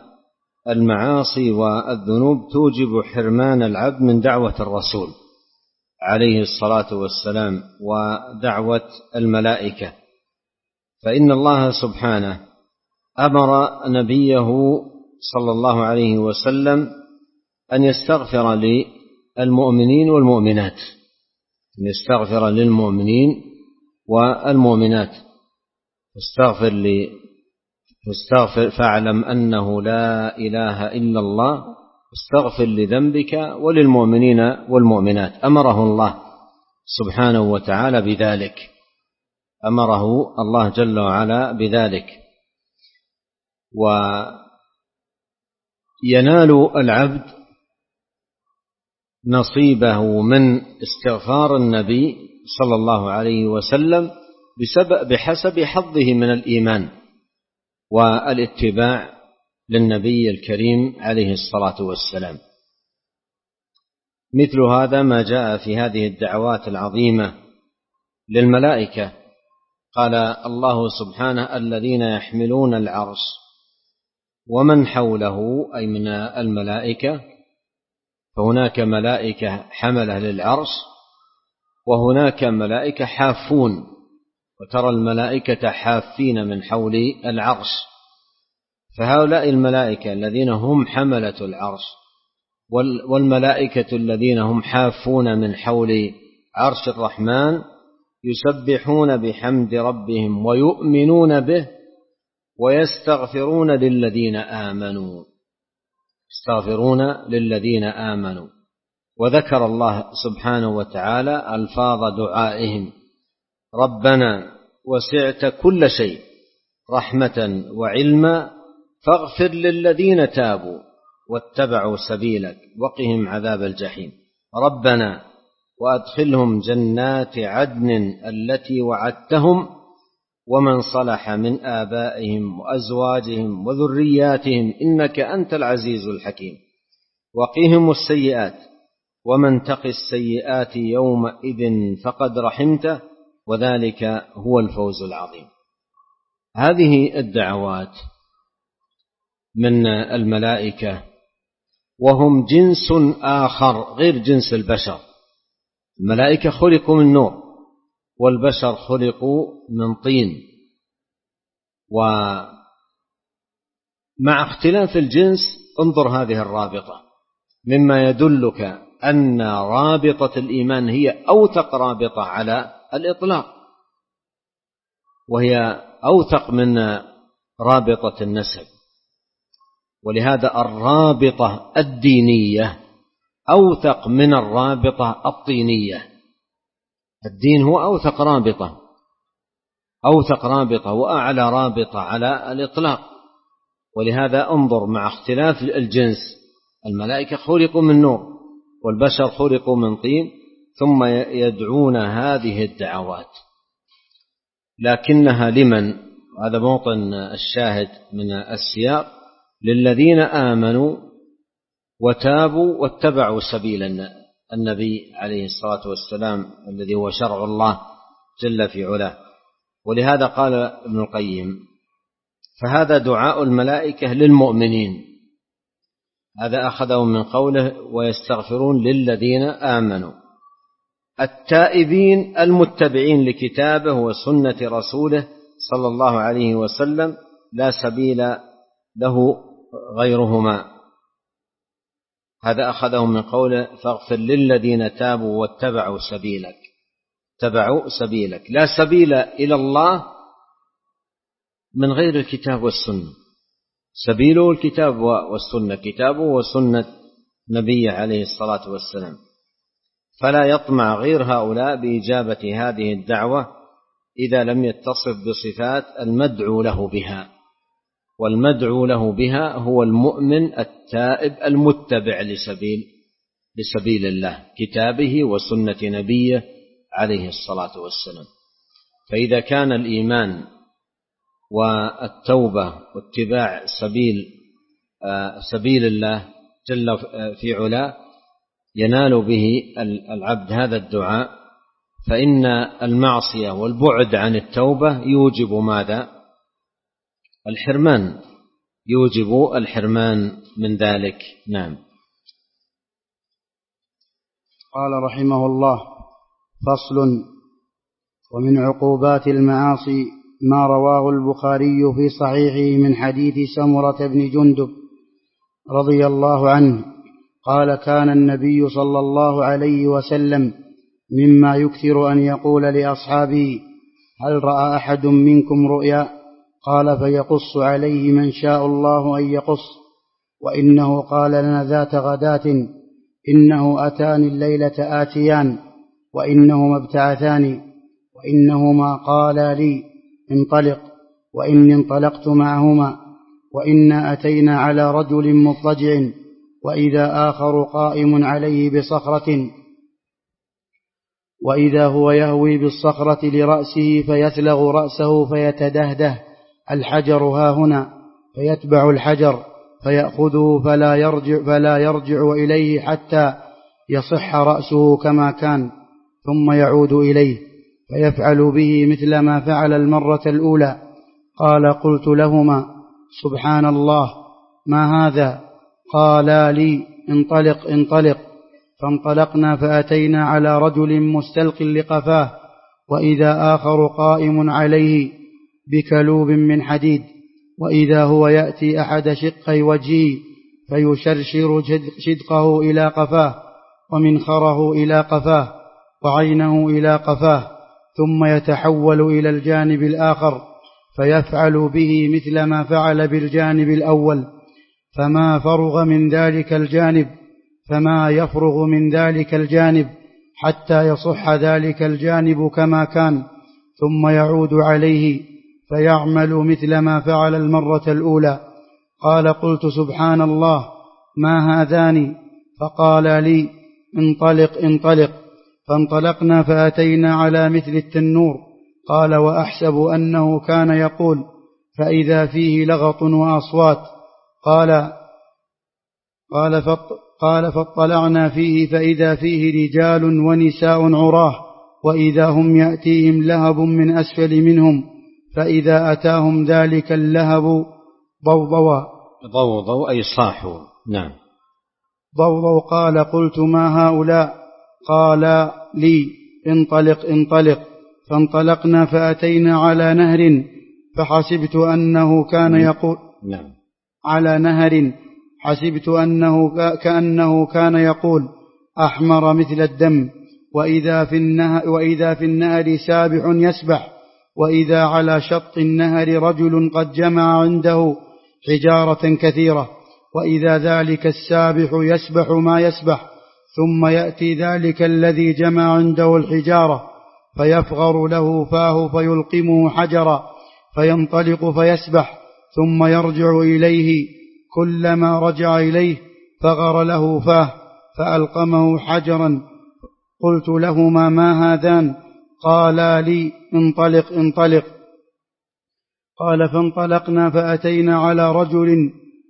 المعاصي والذنوب توجب حرمان العبد من دعوة الرسول عليه الصلاة والسلام ودعوة الملائكة. فإن الله سبحانه أمر نبيه صلى الله عليه وسلم أن يستغفر للمؤمنين والمؤمنات، أن يستغفر للمؤمنين والمؤمنات. فاستغفر لي فاستغفر فاعلم أنه لا إله إلا الله استغفر لذنبك وللمؤمنين والمؤمنات. أمره الله سبحانه وتعالى بذلك، أمره الله جل وعلا بذلك. وينال العبد نصيبه من استغفار النبي صلى الله عليه وسلم بسبب بحسب حظه من الإيمان والاتباع للنبي الكريم عليه الصلاة والسلام. مثل هذا ما جاء في هذه الدعوات العظيمة للملائكة. قال الله سبحانه: الذين يحملون العرش ومن حوله، أي من الملائكة، فهناك ملائكة حملة للعرش وهناك ملائكة حافون، وترى الملائكة حافين من حول العرش. فهؤلاء الملائكة الذين هم حملة العرش والملائكة الذين هم حافون من حول عرش الرحمن يسبحون بحمد ربهم ويؤمنون به ويستغفرون للذين آمنوا يستغفرون للذين آمنوا. وذكر الله سبحانه وتعالى ألفاظ دعائهم: ربنا وسعت كل شيء رحمة وعلما فاغفر للذين تابوا واتبعوا سبيلك وقهم عذاب الجحيم. ربنا وأدخلهم جنات عدن التي وعدتهم ومن صلح من آبائهم وأزواجهم وذرياتهم إنك أنت العزيز الحكيم. وقهم السيئات ومن تق السيئات يومئذ فقد رحمته وذلك هو الفوز العظيم. هذه الدعوات من الملائكة، وهم جنس آخر غير جنس البشر. الملائكة خلقوا من نور والبشر خلقوا من طين، ومع اختلاف الجنس انظر هذه الرابطة مما يدلك أن رابطة الإيمان هي أوثق رابطة على الإطلاق، وهي أوثق من رابطة النسب. ولهذا الرابطة الدينية أوثق من الرابطة الطينية. الدين هو أوثق رابطة أوثق رابطة وأعلى رابطة على الإطلاق. ولهذا انظر مع اختلاف الجنس، الملائكة خلقوا من نور والبشر خلقوا من طين، ثم يدعون هذه الدعوات، لكنها لمن؟ هذا موطن الشاهد من السياق: للذين آمنوا وتابوا واتبعوا سبيل النبي عليه الصلاة والسلام الذي هو شرع الله جل في علاه. ولهذا قال ابن القيم: فهذا دعاء الملائكة للمؤمنين. هذا أخذه من قوله: ويستغفرون للذين آمنوا، التائبين المتبعين لكتابه وسنة رسوله صلى الله عليه وسلم، لا سبيل له غيرهما. هذا أخذه من قوله: فاغفر للذين تابوا واتبعوا سبيلك. اتبعوا سبيلك، لا سبيل إلى الله من غير الكتاب والسنة. سبيله الكتاب والسنة، كتابه وسنة نبيه عليه الصلاة والسلام. فلا يطمع غير هؤلاء بإجابة هذه الدعوة إذا لم يتصف بصفات المدعو له بها، والمدعو له بها هو المؤمن التائب المتبع لسبيل لسبيل الله، كتابه وسنة نبيه عليه الصلاة والسلام. فإذا كان الإيمان والتوبة واتباع سبيل سبيل الله جل في علاه ينال به العبد هذا الدعاء، فإن المعصية والبعد عن التوبة يوجب ماذا؟ الحرمان، يوجب الحرمان من ذلك. نعم. قال رحمه الله: فصل. ومن عقوبات المعاصي ما رواه البخاري في صحيحه من حديث سمرة بن جندب رضي الله عنه قال: كان النبي صلى الله عليه وسلم مما يكثر أن يقول لأصحابه: هل رأى أحد منكم رؤيا؟ قال: فيقص عليه من شاء الله أن يقص. وإنه قال لنا ذات غداة: إنه أتاني الليلة آتيان وإنهما ابتعثاني وإنهما قالا لي انطلق، وإني انطلقت معهما، وإنا أتينا على رجل مضطجع وإذا آخر قائم عليه بصخرة، وإذا هو يهوي بالصخرة لرأسه فيثلغ رأسه فيتدهده الحجر ها هنا، فيتبع الحجر فيأخذه فلا يرجع, فلا يرجع إليه حتى يصح رأسه كما كان، ثم يعود إليه فيفعل به مثل ما فعل المرة الأولى. قال: قلت لهما: سبحان الله، ما هذا؟ قالا لي: انطلق انطلق. فانطلقنا فأتينا على رجل مستلق لقفاه، وإذا آخر قائم عليه بكلوب من حديد، وإذا هو يأتي أحد شقي وجهه فيشرشر شدقه إلى قفاه، ومنخره إلى قفاه، وعينه إلى قفاه، ثم يتحول إلى الجانب الآخر فيفعل به مثل ما فعل بالجانب الأول، فما فرغ من ذلك الجانب فما يفرغ من ذلك الجانب حتى يصح ذلك الجانب كما كان، ثم يعود عليه فيعمل مثل ما فعل المرة الأولى. قال: قلت: سبحان الله، ما هذان؟ فقال لي: انطلق انطلق. فانطلقنا فأتينا على مثل التنور. قال: وأحسب أنه كان يقول، فإذا فيه لغط وأصوات. قال قال, قال فاطلعنا فيه فإذا فيه رجال ونساء عراه، وإذا هم يأتيهم لهب من أسفل منهم، فإذا أتاهم ذلك اللهب ضوضوا ضوضوا أي صاحوا. نعم. ضوضوا. قال: قلت: ما هؤلاء؟ قال لي: انطلق انطلق. فانطلقنا فأتينا على نهر، فحسبت أنه كان يقول نعم. على نهر حسبت أنه كأنه كان يقول: أحمر مثل الدم. وإذا في النهر, وإذا في النهر سابح يسبح، وإذا على شط النهر رجل قد جمع عنده حجارة كثيرة، وإذا ذلك السابح يسبح ما يسبح، ثم يأتي ذلك الذي جمع عنده الحجارة فيفغر له فاه فيلقمه حجرا، فينطلق فيسبح، ثم يرجع إليه، كلما رجع إليه فغر له فاه فألقمه حجرا. قلت لهما: ما هذان؟ قالا لي: انطلق انطلق. قال: فانطلقنا فأتينا على رجل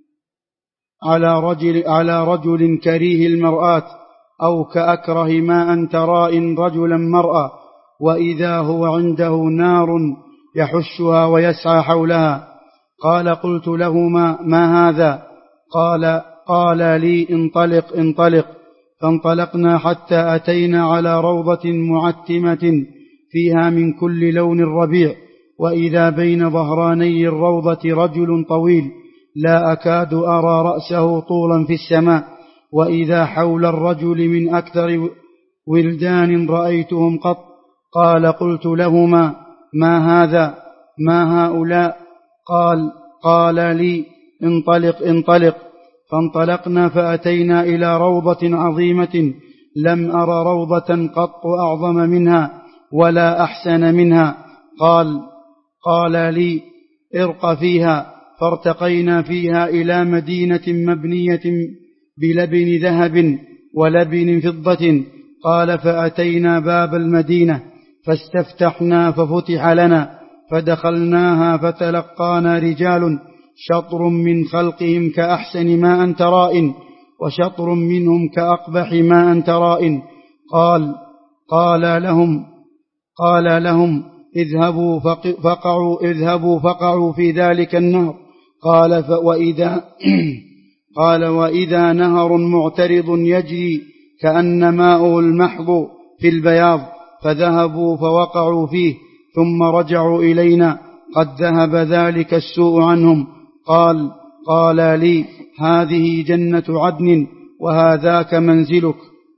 على رجل على رجل كريه المرآة، أو كأكره ما أن ترى رجلا مرأة، وإذا هو عنده نار يحشها ويسعى حولها. قال: قلت لهما: ما هذا؟ قال قال لي: انطلق انطلق. فانطلقنا حتى أتينا على روضة معتمة فيها من كل لون الربيع، وإذا بين ظهراني الروضة رجل طويل لا أكاد أرى رأسه طولا في السماء، وإذا حول الرجل من أكثر ولدان رأيتهم قط. قال: قلت لهما: ما هذا؟ ما هؤلاء؟ قال قال لي: انطلق انطلق. فانطلقنا فأتينا إلى روضة عظيمة لم أر روضة قط أعظم منها ولا أحسن منها. قال قال لي: ارق فيها. فارتقينا فيها إلى مدينة مبنية بلبن ذهب ولبن فضة. قال: فأتينا باب المدينة فاستفتحنا ففتح لنا، فدخلناها فتلقانا رجال شطر من خلقهم كأحسن ما أنت رائن، وشطر منهم كأقبح ما أنت رائن. قال قال لهم قال لهم اذهبوا فقعوا اذهبوا فقعوا في ذلك النهر. قال وإذا قال وإذا نهر معترض يجري كأن ماءه المحض في البياض، فذهبوا فوقعوا فيه، ثم رجعوا إلينا قد ذهب ذلك السوء عنهم. قال قال لي: هذه جنة عدن وهذاك منزلك.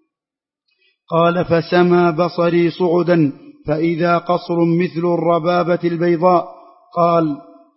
قال: فسمى بصري صعدا فإذا قصر مثل الربابة البيضاء. قال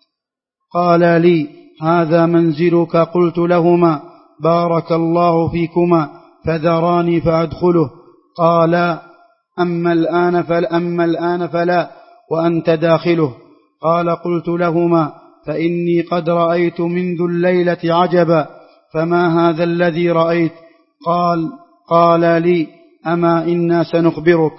قال لي: هذا منزلك. قلت لهما: بارك الله فيكما، فذراني فأدخله. قال: أما الآن فأما الآن فلا، وأنت داخله. قال: قلت لهما: فإني قد رأيت منذ الليلة عجبا، فما هذا الذي رأيت؟ قال قال لي أما إنا سنخبرك.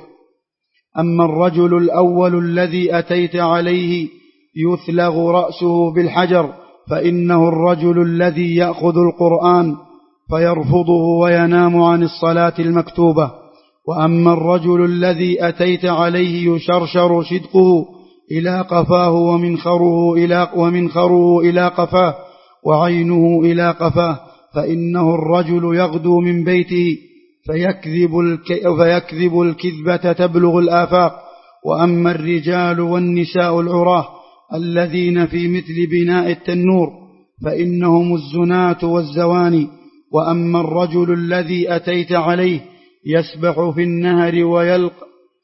أما الرجل الأول الذي أتيت عليه يثلغ رأسه بالحجر فإنه الرجل الذي يأخذ القرآن فيرفضه وينام عن الصلاة المكتوبة. وأما الرجل الذي أتيت عليه يشرشر شدقه إلى قفاه ومنخره إلى, ومنخره إلى قفاه وعينه إلى قفاه فإنه الرجل يغدو من بيته فيكذب, الك... فيكذب الكذبة تبلغ الآفاق. وأما الرجال والنساء العراه الذين في مثل بناء التنور فإنهم الزناة والزواني. وأما الرجل الذي أتيت عليه يسبح في النهر ويلق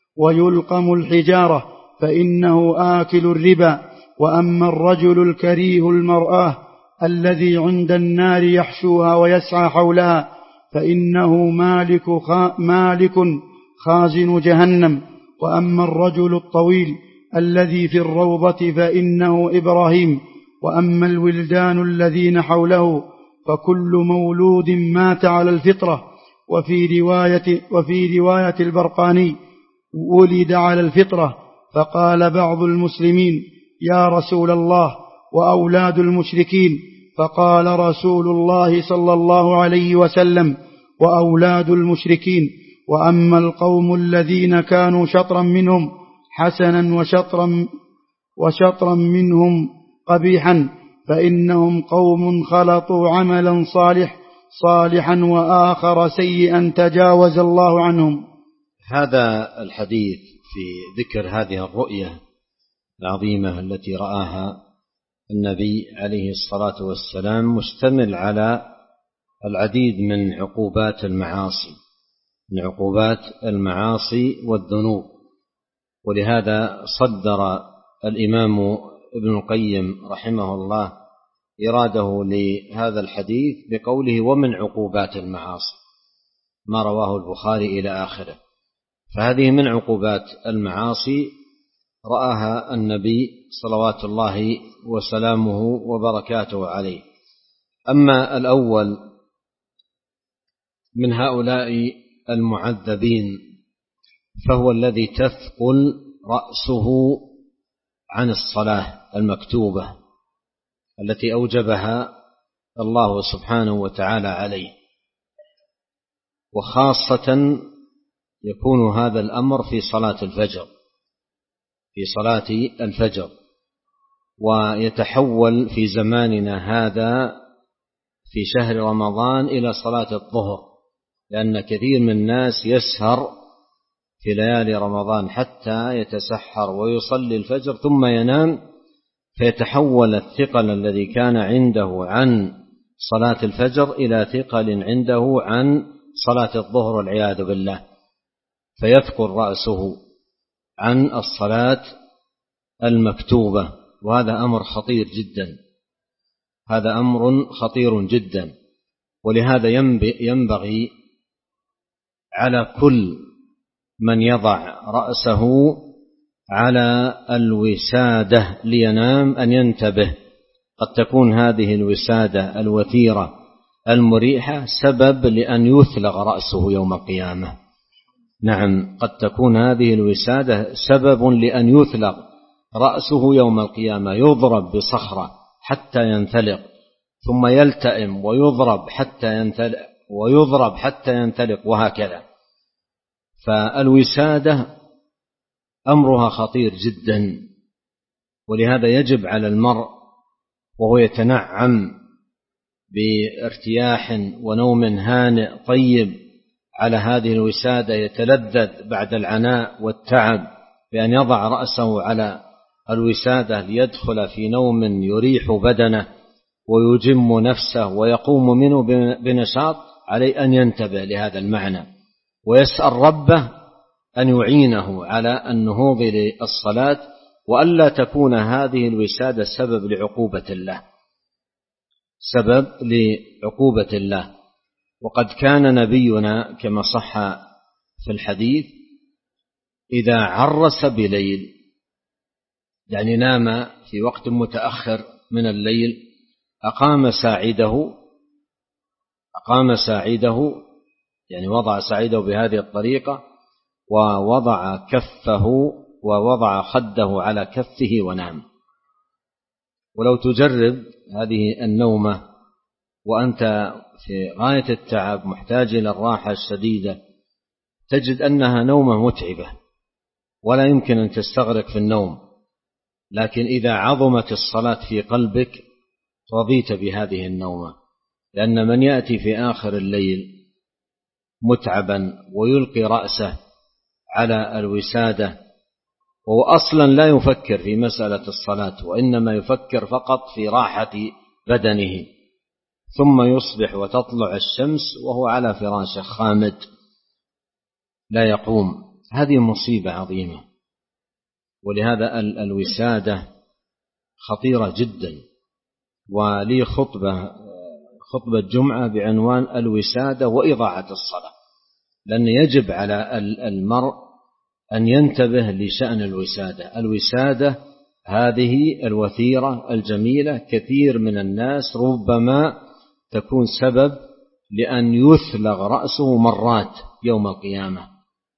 ويلقم الحجارة فإنه آكل الربا. وأما الرجل الكريه المرآة الذي عند النار يحشوها ويسعى حولها فإنه مالك, خا مالك خازن جهنم. وأما الرجل الطويل الذي في الروضة فإنه إبراهيم. وأما الولدان الذين حوله فكل مولود مات على الفطرة. وفي رواية, وفي رواية البرقاني ولد على الفطرة. فقال بعض المسلمين يا رسول الله وأولاد المشركين؟ فقال رسول الله صلى الله عليه وسلم وأولاد المشركين. وأما القوم الذين كانوا شطرا منهم حسنا وشطرا, وشطرا منهم قبيحا فإنهم قوم خلطوا عملا صالح صالحا وآخر سيئا تجاوز الله عنهم. هذا الحديث في ذكر هذه الرؤية العظيمة التي رآها النبي عليه الصلاة والسلام مشتمل على العديد من عقوبات المعاصي من عقوبات المعاصي والذنوب. ولهذا صدر الإمام ابن القيم رحمه الله إراده لهذا الحديث بقوله ومن عقوبات المعاصي ما رواه البخاري إلى آخره. فهذه من عقوبات المعاصي رآها النبي صلوات الله وسلامه وبركاته عليه. أما الأول من هؤلاء المعذبين فهو الذي تثقل رأسه عن الصلاة المكتوبة التي أوجبها الله سبحانه وتعالى عليه. وخاصة يكون هذا الأمر في صلاة الفجر في صلاة الفجر ويتحول في زماننا هذا في شهر رمضان إلى صلاة الظهر، لأن كثير من الناس يسهر في ليالي رمضان حتى يتسحر ويصلي الفجر ثم ينام، فيتحول الثقل الذي كان عنده عن صلاة الفجر إلى ثقل عنده عن صلاة الظهر والعياذ بالله، فيثقل رأسه عن الصلاة المكتوبة. وهذا أمر خطير جدا هذا أمر خطير جدا. ولهذا ينبغي على كل من يضع رأسه على الوسادة لينام أن ينتبه. قد تكون هذه الوسادة الوثيرة المريحة سبب لأن يثلغ رأسه يوم القيامة. نعم، قد تكون هذه الوسادة سبب لأن يثلغ رأسه يوم القيامة، يضرب بصخرة حتى ينثلق ثم يلتئم ويضرب حتى ينثلق ويضرب حتى ينثلق وهكذا. فالوسادة أمرها خطير جدا، ولهذا يجب على المرء وهو يتنعم بارتياح ونوم هانئ طيب على هذه الوسادة، يتلذذ بعد العناء والتعب بأن يضع رأسه على الوسادة ليدخل في نوم يريح بدنه ويجم نفسه ويقوم منه بنشاط، عليه أن ينتبه لهذا المعنى ويسأل ربه أن يعينه على النهوض للصلاة، وألا تكون هذه الوسادة سبب لعقوبة الله سبب لعقوبة الله. وقد كان نبينا كما صح في الحديث إذا عرس بليل، يعني نام في وقت متأخر من الليل، أقام ساعده أقام ساعده، يعني وضع ساعده بهذه الطريقة، ووضع كفه ووضع خده على كفه ونام. ولو تجرب هذه النومة وأنت في غاية التعب محتاج إلى الراحة الشديدة، تجد أنها نومة متعبة ولا يمكن أن تستغرق في النوم. لكن إذا عظمت الصلاة في قلبك رضيت بهذه النومة، لأن من يأتي في آخر الليل متعبا ويلقي رأسه على الوسادة وهو أصلا لا يفكر في مسألة الصلاة، وإنما يفكر فقط في راحة بدنه، ثم يصبح وتطلع الشمس وهو على فراشه خامد لا يقوم، هذه مصيبة عظيمة. ولهذا الوسادة خطيرة جدا. ولي خطبة خطبة جمعة بعنوان الوسادة وإضاعة الصلاة، لأن يجب على المرء أن ينتبه لشأن الوسادة. الوسادة هذه الوثيرة الجميلة كثير من الناس ربما تكون سبب لأن يثلغ رأسه مرات يوم القيامة،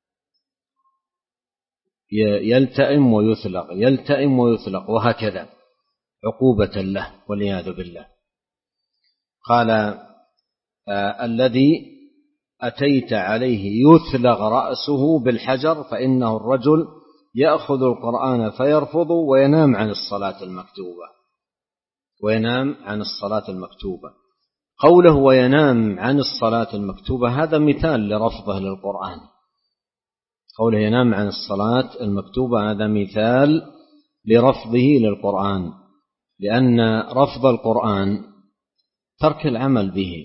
يلتئم ويثلغ يلتئم ويثلغ وهكذا عقوبة له والعياذ بالله. قال آه الذي أتيت عليه يثلغ رأسه بالحجر فإنه الرجل يأخذ القرآن فيرفض وينام عن الصلاة المكتوبة وينام عن الصلاة المكتوبة. قوله وينام عن الصلاة المكتوبة هذا مثال لرفضه للقرآن. قوله ينام عن الصلاة المكتوبة هذا مثال لرفضه للقرآن، لأن رفض القرآن ترك العمل به.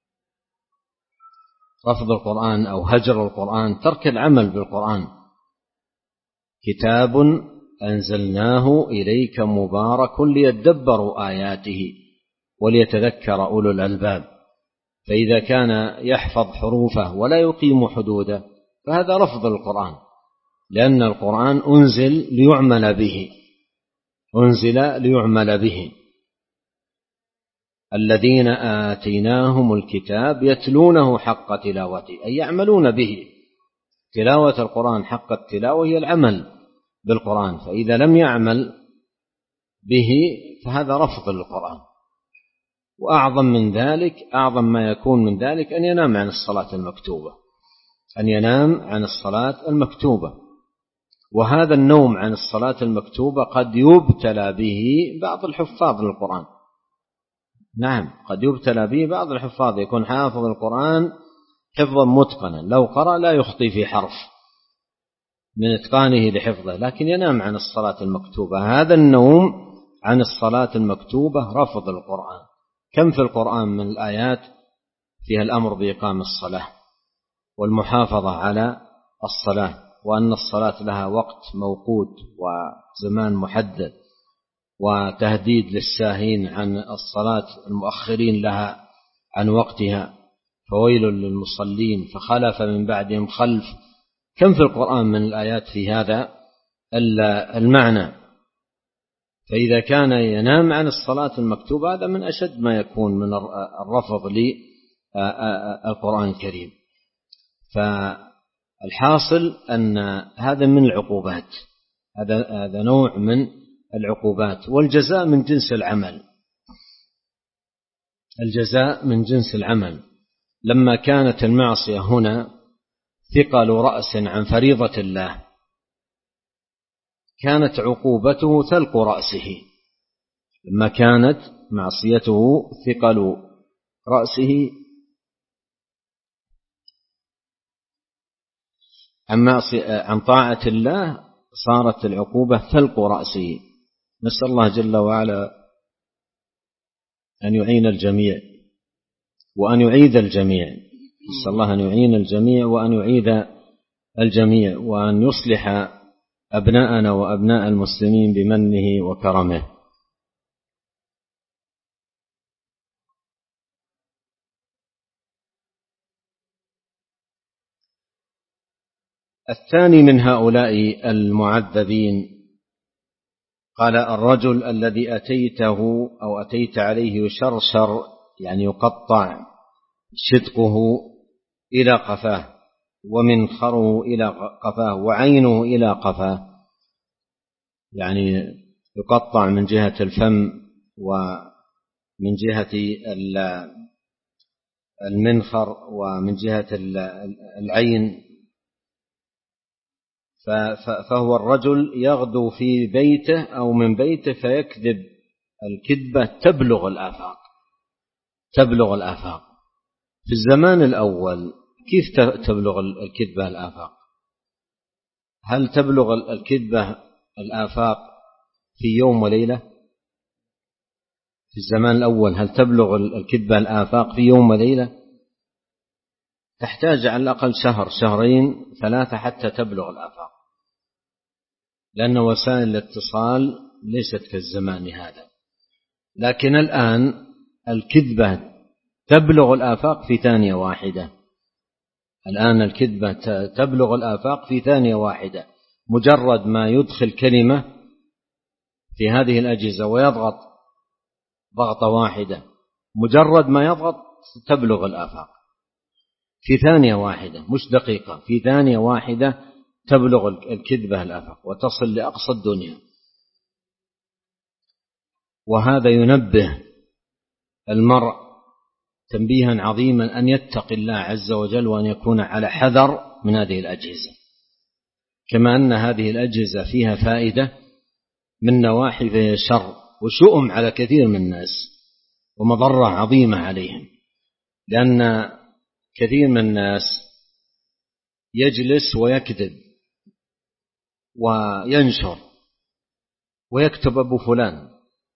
رفض القرآن أو هجر القرآن ترك العمل بالقرآن. كتاب أنزلناه إليك مبارك ليدبروا آياته وليتذكر أولو الألباب. فإذا كان يحفظ حروفه ولا يقيم حدوده فهذا رفض القرآن، لأن القرآن أنزل ليعمل به أنزل ليعمل به. الذين آتيناهم الكتاب يتلونه حق تلاوته أي يعملون به. تلاوة القرآن حق التلاوة هي العمل بالقرآن، فإذا لم يعمل به فهذا رفض للقرآن. وأعظم من ذلك أعظم ما يكون من ذلك أن ينام عن الصلاة المكتوبة أن ينام عن الصلاة المكتوبة. وهذا النوم عن الصلاة المكتوبة قد يبتلى به بعض الحفاظ للقرآن. نعم قد يبتلى به بعض الحفاظ، يكون حافظ القرآن حفظا متقنا، لو قرأ لا يخطي في حرف من إتقانه لحفظه، لكن ينام عن الصلاة المكتوبة. هذا النوم عن الصلاة المكتوبة رفض القرآن. كم في القرآن من الآيات فيها الأمر بإقام الصلاة والمحافظة على الصلاة، وأن الصلاة لها وقت موقوت وزمان محدد، وتهديد للساهين عن الصلاة المؤخرين لها عن وقتها، فويل للمصلين فخلف من بعدهم خلف. كم في القرآن من الآيات في هذا المعنى. فإذا كان ينام عن الصلاة المكتوبة هذا من أشد ما يكون من الرفض للقرآن الكريم. فالحاصل أن هذا من العقوبات، هذا هذا نوع من العقوبات. والجزاء من جنس العمل، الجزاء من جنس العمل. لما كانت المعصية هنا ثقل رأس عن فريضة الله كانت عقوبته ثلق رأسه. لما كانت معصيته ثقل رأسه عن, عن طاعة الله صارت العقوبة ثلق رأسه. نسأل الله جل وعلا أن يعين الجميع وأن يعيد الجميع. نسأل الله أن يعين الجميع وأن يعيد الجميع وأن يصلح أبناءنا وأبناء المسلمين بمنه وكرمه. الثاني من هؤلاء المعذبين قال الرجل الذي أتيته أو أتيت عليه يشرشر يعني يقطع شدقه إلى قفاه، ومنخره إلى قفاه، وعينه إلى قفاه، يعني يقطع من جهة الفم ومن جهة المنخر ومن جهة العين. فهو الرجل يغدو في بيته أو من بيته فيكذب الكذبة تبلغ الآفاق تبلغ الآفاق. في الزمان الأول كيف تبلغ الكذبة الآفاق؟ هل تبلغ الكذبة الآفاق في يوم وليلة؟ في الزمان الأول هل تبلغ الكذبة الآفاق في يوم وليلة؟ تحتاج على الأقل شهر شهرين ثلاثة حتى تبلغ الآفاق، لأن وسائل الاتصال ليست كالزمان هذا. لكن الآن الكذبة تبلغ الآفاق في ثانية واحدة. الآن الكذبة تبلغ الآفاق في ثانية واحدة، مجرد ما يدخل كلمة في هذه الأجهزة ويضغط ضغطة واحدة، مجرد ما يضغط تبلغ الآفاق في ثانية واحدة، مش دقيقة، في ثانية واحدة تبلغ الكذبة الآفاق وتصل لأقصى الدنيا. وهذا ينبه المرء تنبيها عظيما أن يتقي الله عز وجل وأن يكون على حذر من هذه الأجهزة، كما أن هذه الأجهزة فيها فائدة من نواحي فيها شر وشؤم على كثير من الناس ومضرة عظيمة عليهم، لأن كثير من الناس يجلس ويكذب وينشر ويكتب أبو فلان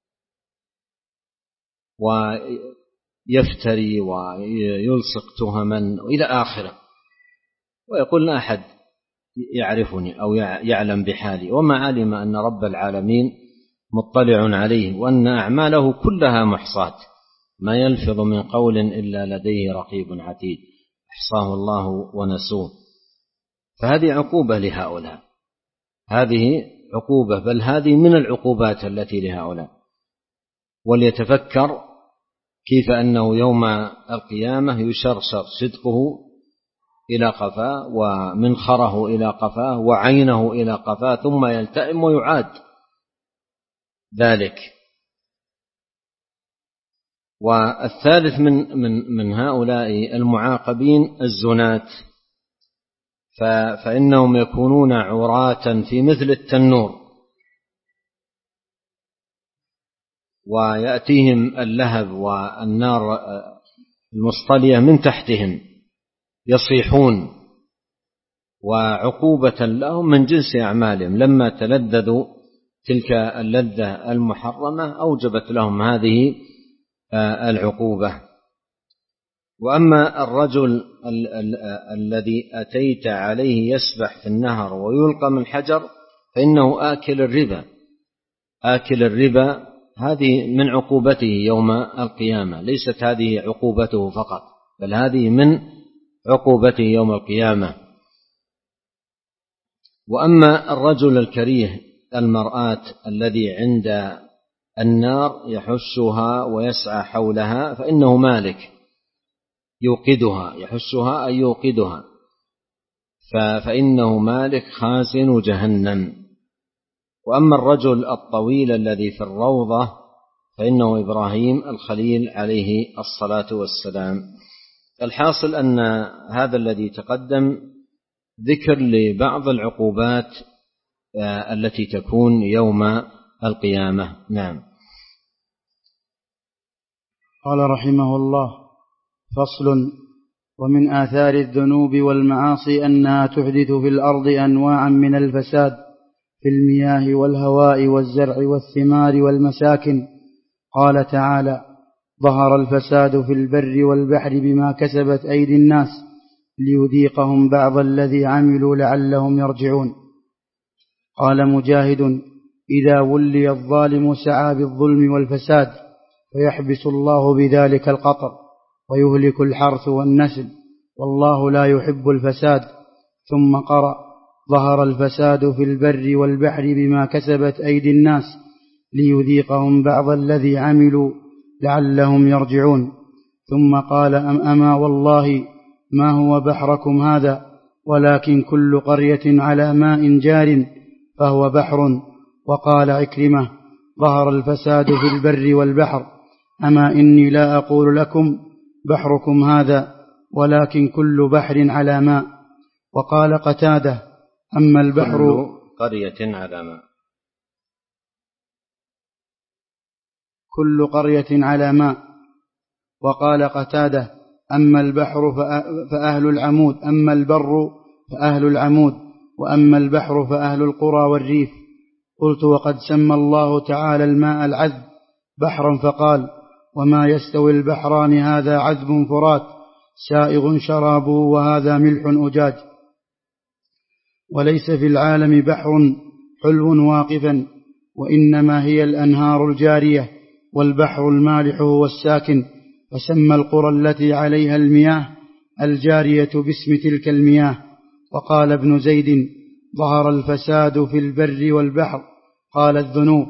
ويفتري ويلصق تهما إلى آخره، ويقول لا أحد يعرفني أو يعلم بحالي، وما علم أن رب العالمين مطلع عليه وأن أعماله كلها محصاة، ما يلفظ من قول إلا لديه رقيب عتيد، أحصاه الله ونسوه. فهذه عقوبة لهؤلاء، هذه عقوبة، بل هذه من العقوبات التي لهؤلاء. وليتفكر كيف أنه يوم القيامة يشرشر صدقه إلى قفاه ومنخره إلى قفاه وعينه إلى قفاه، ثم يلتئم ويعاد ذلك. والثالث من من من هؤلاء المعاقبين الزنات، فإنهم يكونون عراة في مثل التنور، ويأتيهم اللهب والنار المصطلية من تحتهم يصيحون، وعقوبة لهم من جنس أعمالهم، لما تلذذوا تلك اللذة المحرمة أوجبت لهم هذه العقوبة. وأما الرجل ال ال الذي أتيت عليه يسبح في النهر ويلقى من حجر فإنه آكل الربا آكل الربا هذه من عقوبته يوم القيامة، ليست هذه عقوبته فقط، بل هذه من عقوبته يوم القيامة. وأما الرجل الكريه المرآة الذي عند النار يحشها ويسعى حولها فإنه مالك يوقدها، يحشها أي يوقدها، فإنه مالك خازن جهنم. وأما الرجل الطويل الذي في الروضة فإنه إبراهيم الخليل عليه الصلاة والسلام. الحاصل أن هذا الذي تقدم ذكر لبعض العقوبات التي تكون يوم القيامة. نعم. قال رحمه الله: فصل: ومن آثار الذنوب والمعاصي أنها تحدث في الأرض أنواعا من الفساد في المياه والهواء والزرع والثمار والمساكن. قال تعالى: ظهر الفساد في البر والبحر بما كسبت أيدي الناس ليذيقهم بعض الذي عملوا لعلهم يرجعون. قال مجاهد: إذا ولي الظالم سعى بالظلم والفساد فيحبس الله بذلك القطر ويهلك الحرث والنسل والله لا يحب الفساد. ثم قرأ: ظهر الفساد في البر والبحر بما كسبت أيدي الناس ليذيقهم بعض الذي عملوا لعلهم يرجعون. ثم قال أم أما والله ما هو بحركم هذا، ولكن كل قرية على ماء جار فهو بحر. وقال عكرمة ظهر الفساد في البر والبحر، أما إني لا أقول لكم بحركم هذا، ولكن كل بحر على ماء. وقال قتادة أما البحر كل قرية على ماء، كل قرية على ماء. وقال قتادة أما البحر فأهل العمود، أما البر فأهل العمود، وأما البحر فأهل القرى والريف. قلت وقد سمى الله تعالى الماء العذب بحرا، فقال وما يستوي البحران هذا عذب فرات سائغ شرابه وهذا ملح أجاج. وليس في العالم بحر حلو واقفا، وإنما هي الأنهار الجارية والبحر المالح هو الساكن، فسمى القرى التي عليها المياه الجارية باسم تلك المياه. وقال ابن زيد ظهر الفساد في البر والبحر، قال الذنوب.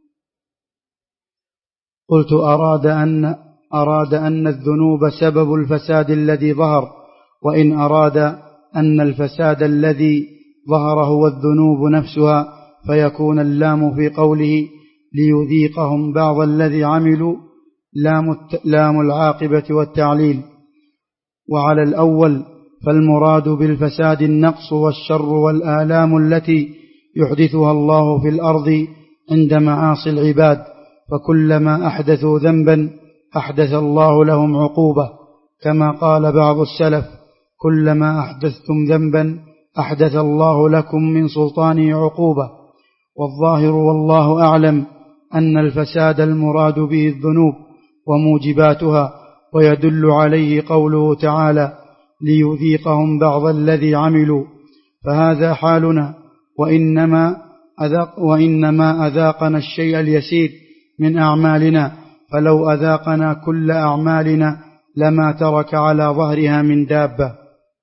قلت أراد أن, أراد أن الذنوب سبب الفساد الذي ظهر، وإن أراد أن الفساد الذي ظهر هو الذنوب نفسها فيكون اللام في قوله ليذيقهم بعض الذي عملوا لام العاقبة والتعليل. وعلى الأول فالمراد بالفساد النقص والشر والآلام التي يحدثها الله في الأرض عند معاصي العباد، فكلما أحدثوا ذنبا أحدث الله لهم عقوبة، كما قال بعض السلف كلما أحدثتم ذنبا أحدث الله لكم من سلطانه عقوبة. والظاهر والله أعلم أن الفساد المراد به الذنوب وموجباتها، ويدل عليه قوله تعالى ليذيقهم بعض الذي عملوا، فهذا حالنا، وإنما, أذاق وإنما أذاقنا الشيء اليسير من أعمالنا، فلو أذاقنا كل أعمالنا لما ترك على ظهرها من دابة.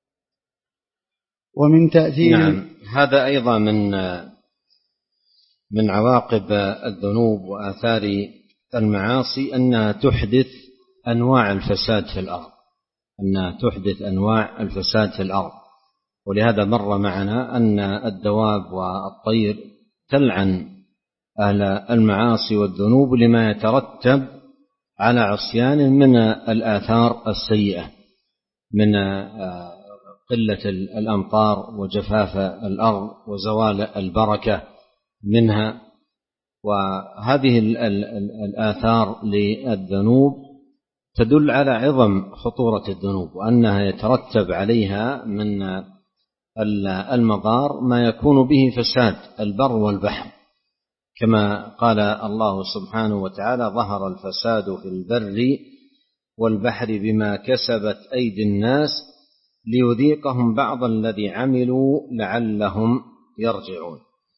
ومن تأثير نعم، هذا أيضا من من عواقب الذنوب وآثار المعاصي أنها تحدث أنواع الفساد في الأرض، أنها تحدث أنواع الفساد في الأرض. ولهذا مر معنا أن الدواب والطير تلعن أهل المعاصي والذنوب لما يترتب على عصيان من الآثار السيئة، من قلة الأمطار وجفاف الأرض وزوال البركة منها. وهذه الآثار للذنوب تدل على عظم خطورة الذنوب، وأنها يترتب عليها من المضار ما يكون به فساد البر والبحر، كما قال الله سبحانه وتعالى ظهر الفساد في البر والبحر بما كسبت أيدي الناس ليذيقهم بعض الذي عملوا لعلهم يرجعون.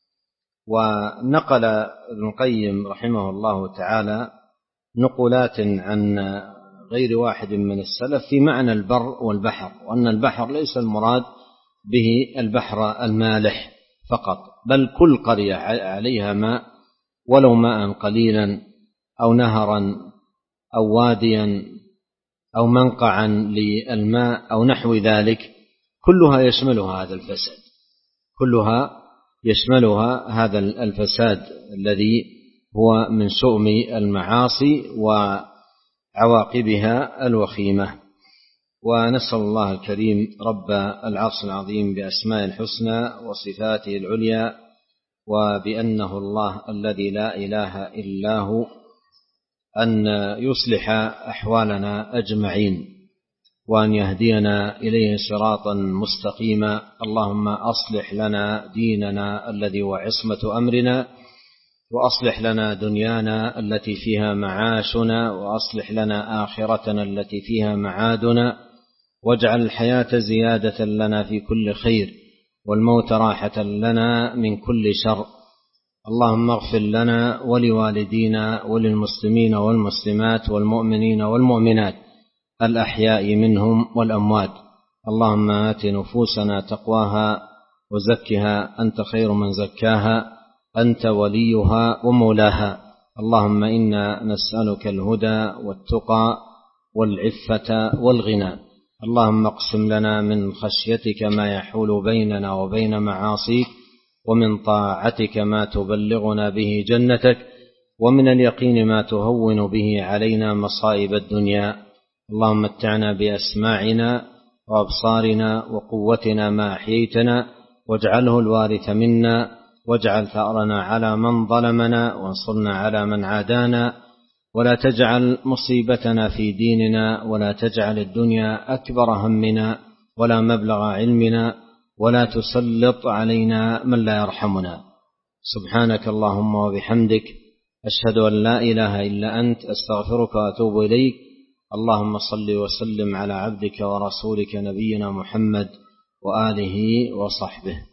ونقل ابن القيم رحمه الله تعالى نقولات عن غير واحد من السلف في معنى البر والبحر، وأن البحر ليس المراد به البحر المالح فقط، بل كل قرية عليها ماء ولو ماء قليلا أو نهرا أو واديا أو منقعا للماء أو نحو ذلك، كلها يشملها هذا الفساد، كلها يشملها هذا الفساد الذي هو من شؤم المعاصي وعواقبها الوخيمة. ونسأل الله الكريم رب العرش العظيم بأسماء الحسنى وصفاته العليا وبأنه الله الذي لا إله إلا هو أن يصلح أحوالنا أجمعين، وأن يهدينا إليه صراطا مستقيما. اللهم أصلح لنا ديننا الذي هو عصمة أمرنا، وأصلح لنا دنيانا التي فيها معاشنا، وأصلح لنا آخرتنا التي فيها معادنا، واجعل الحياة زيادة لنا في كل خير، والموت راحة لنا من كل شر. اللهم اغفر لنا ولوالدينا وللمسلمين والمسلمات والمؤمنين والمؤمنات الأحياء منهم والأموات. اللهم آت نفوسنا تقواها وزكها أنت خير من زكاها، أنت وليها ومولاها. اللهم إنا نسألك الهدى والتقى والعفة والغنى. اللهم اقسم لنا من خشيتك ما يحول بيننا وبين معاصيك، ومن طاعتك ما تبلغنا به جنتك، ومن اليقين ما تهون به علينا مصائب الدنيا. اللهم متعنا بأسماعنا وأبصارنا وقوتنا ما أحييتنا، واجعله الوارث منا، واجعل ثأرنا على من ظلمنا، وانصرنا على من عادانا، ولا تجعل مصيبتنا في ديننا، ولا تجعل الدنيا أكبر همنا ولا مبلغ علمنا، ولا تسلط علينا من لا يرحمنا. سبحانك اللهم وبحمدك، أشهد أن لا إله إلا أنت، أستغفرك وأتوب إليك. اللهم صل وسلم على عبدك ورسولك نبينا محمد وآله وصحبه.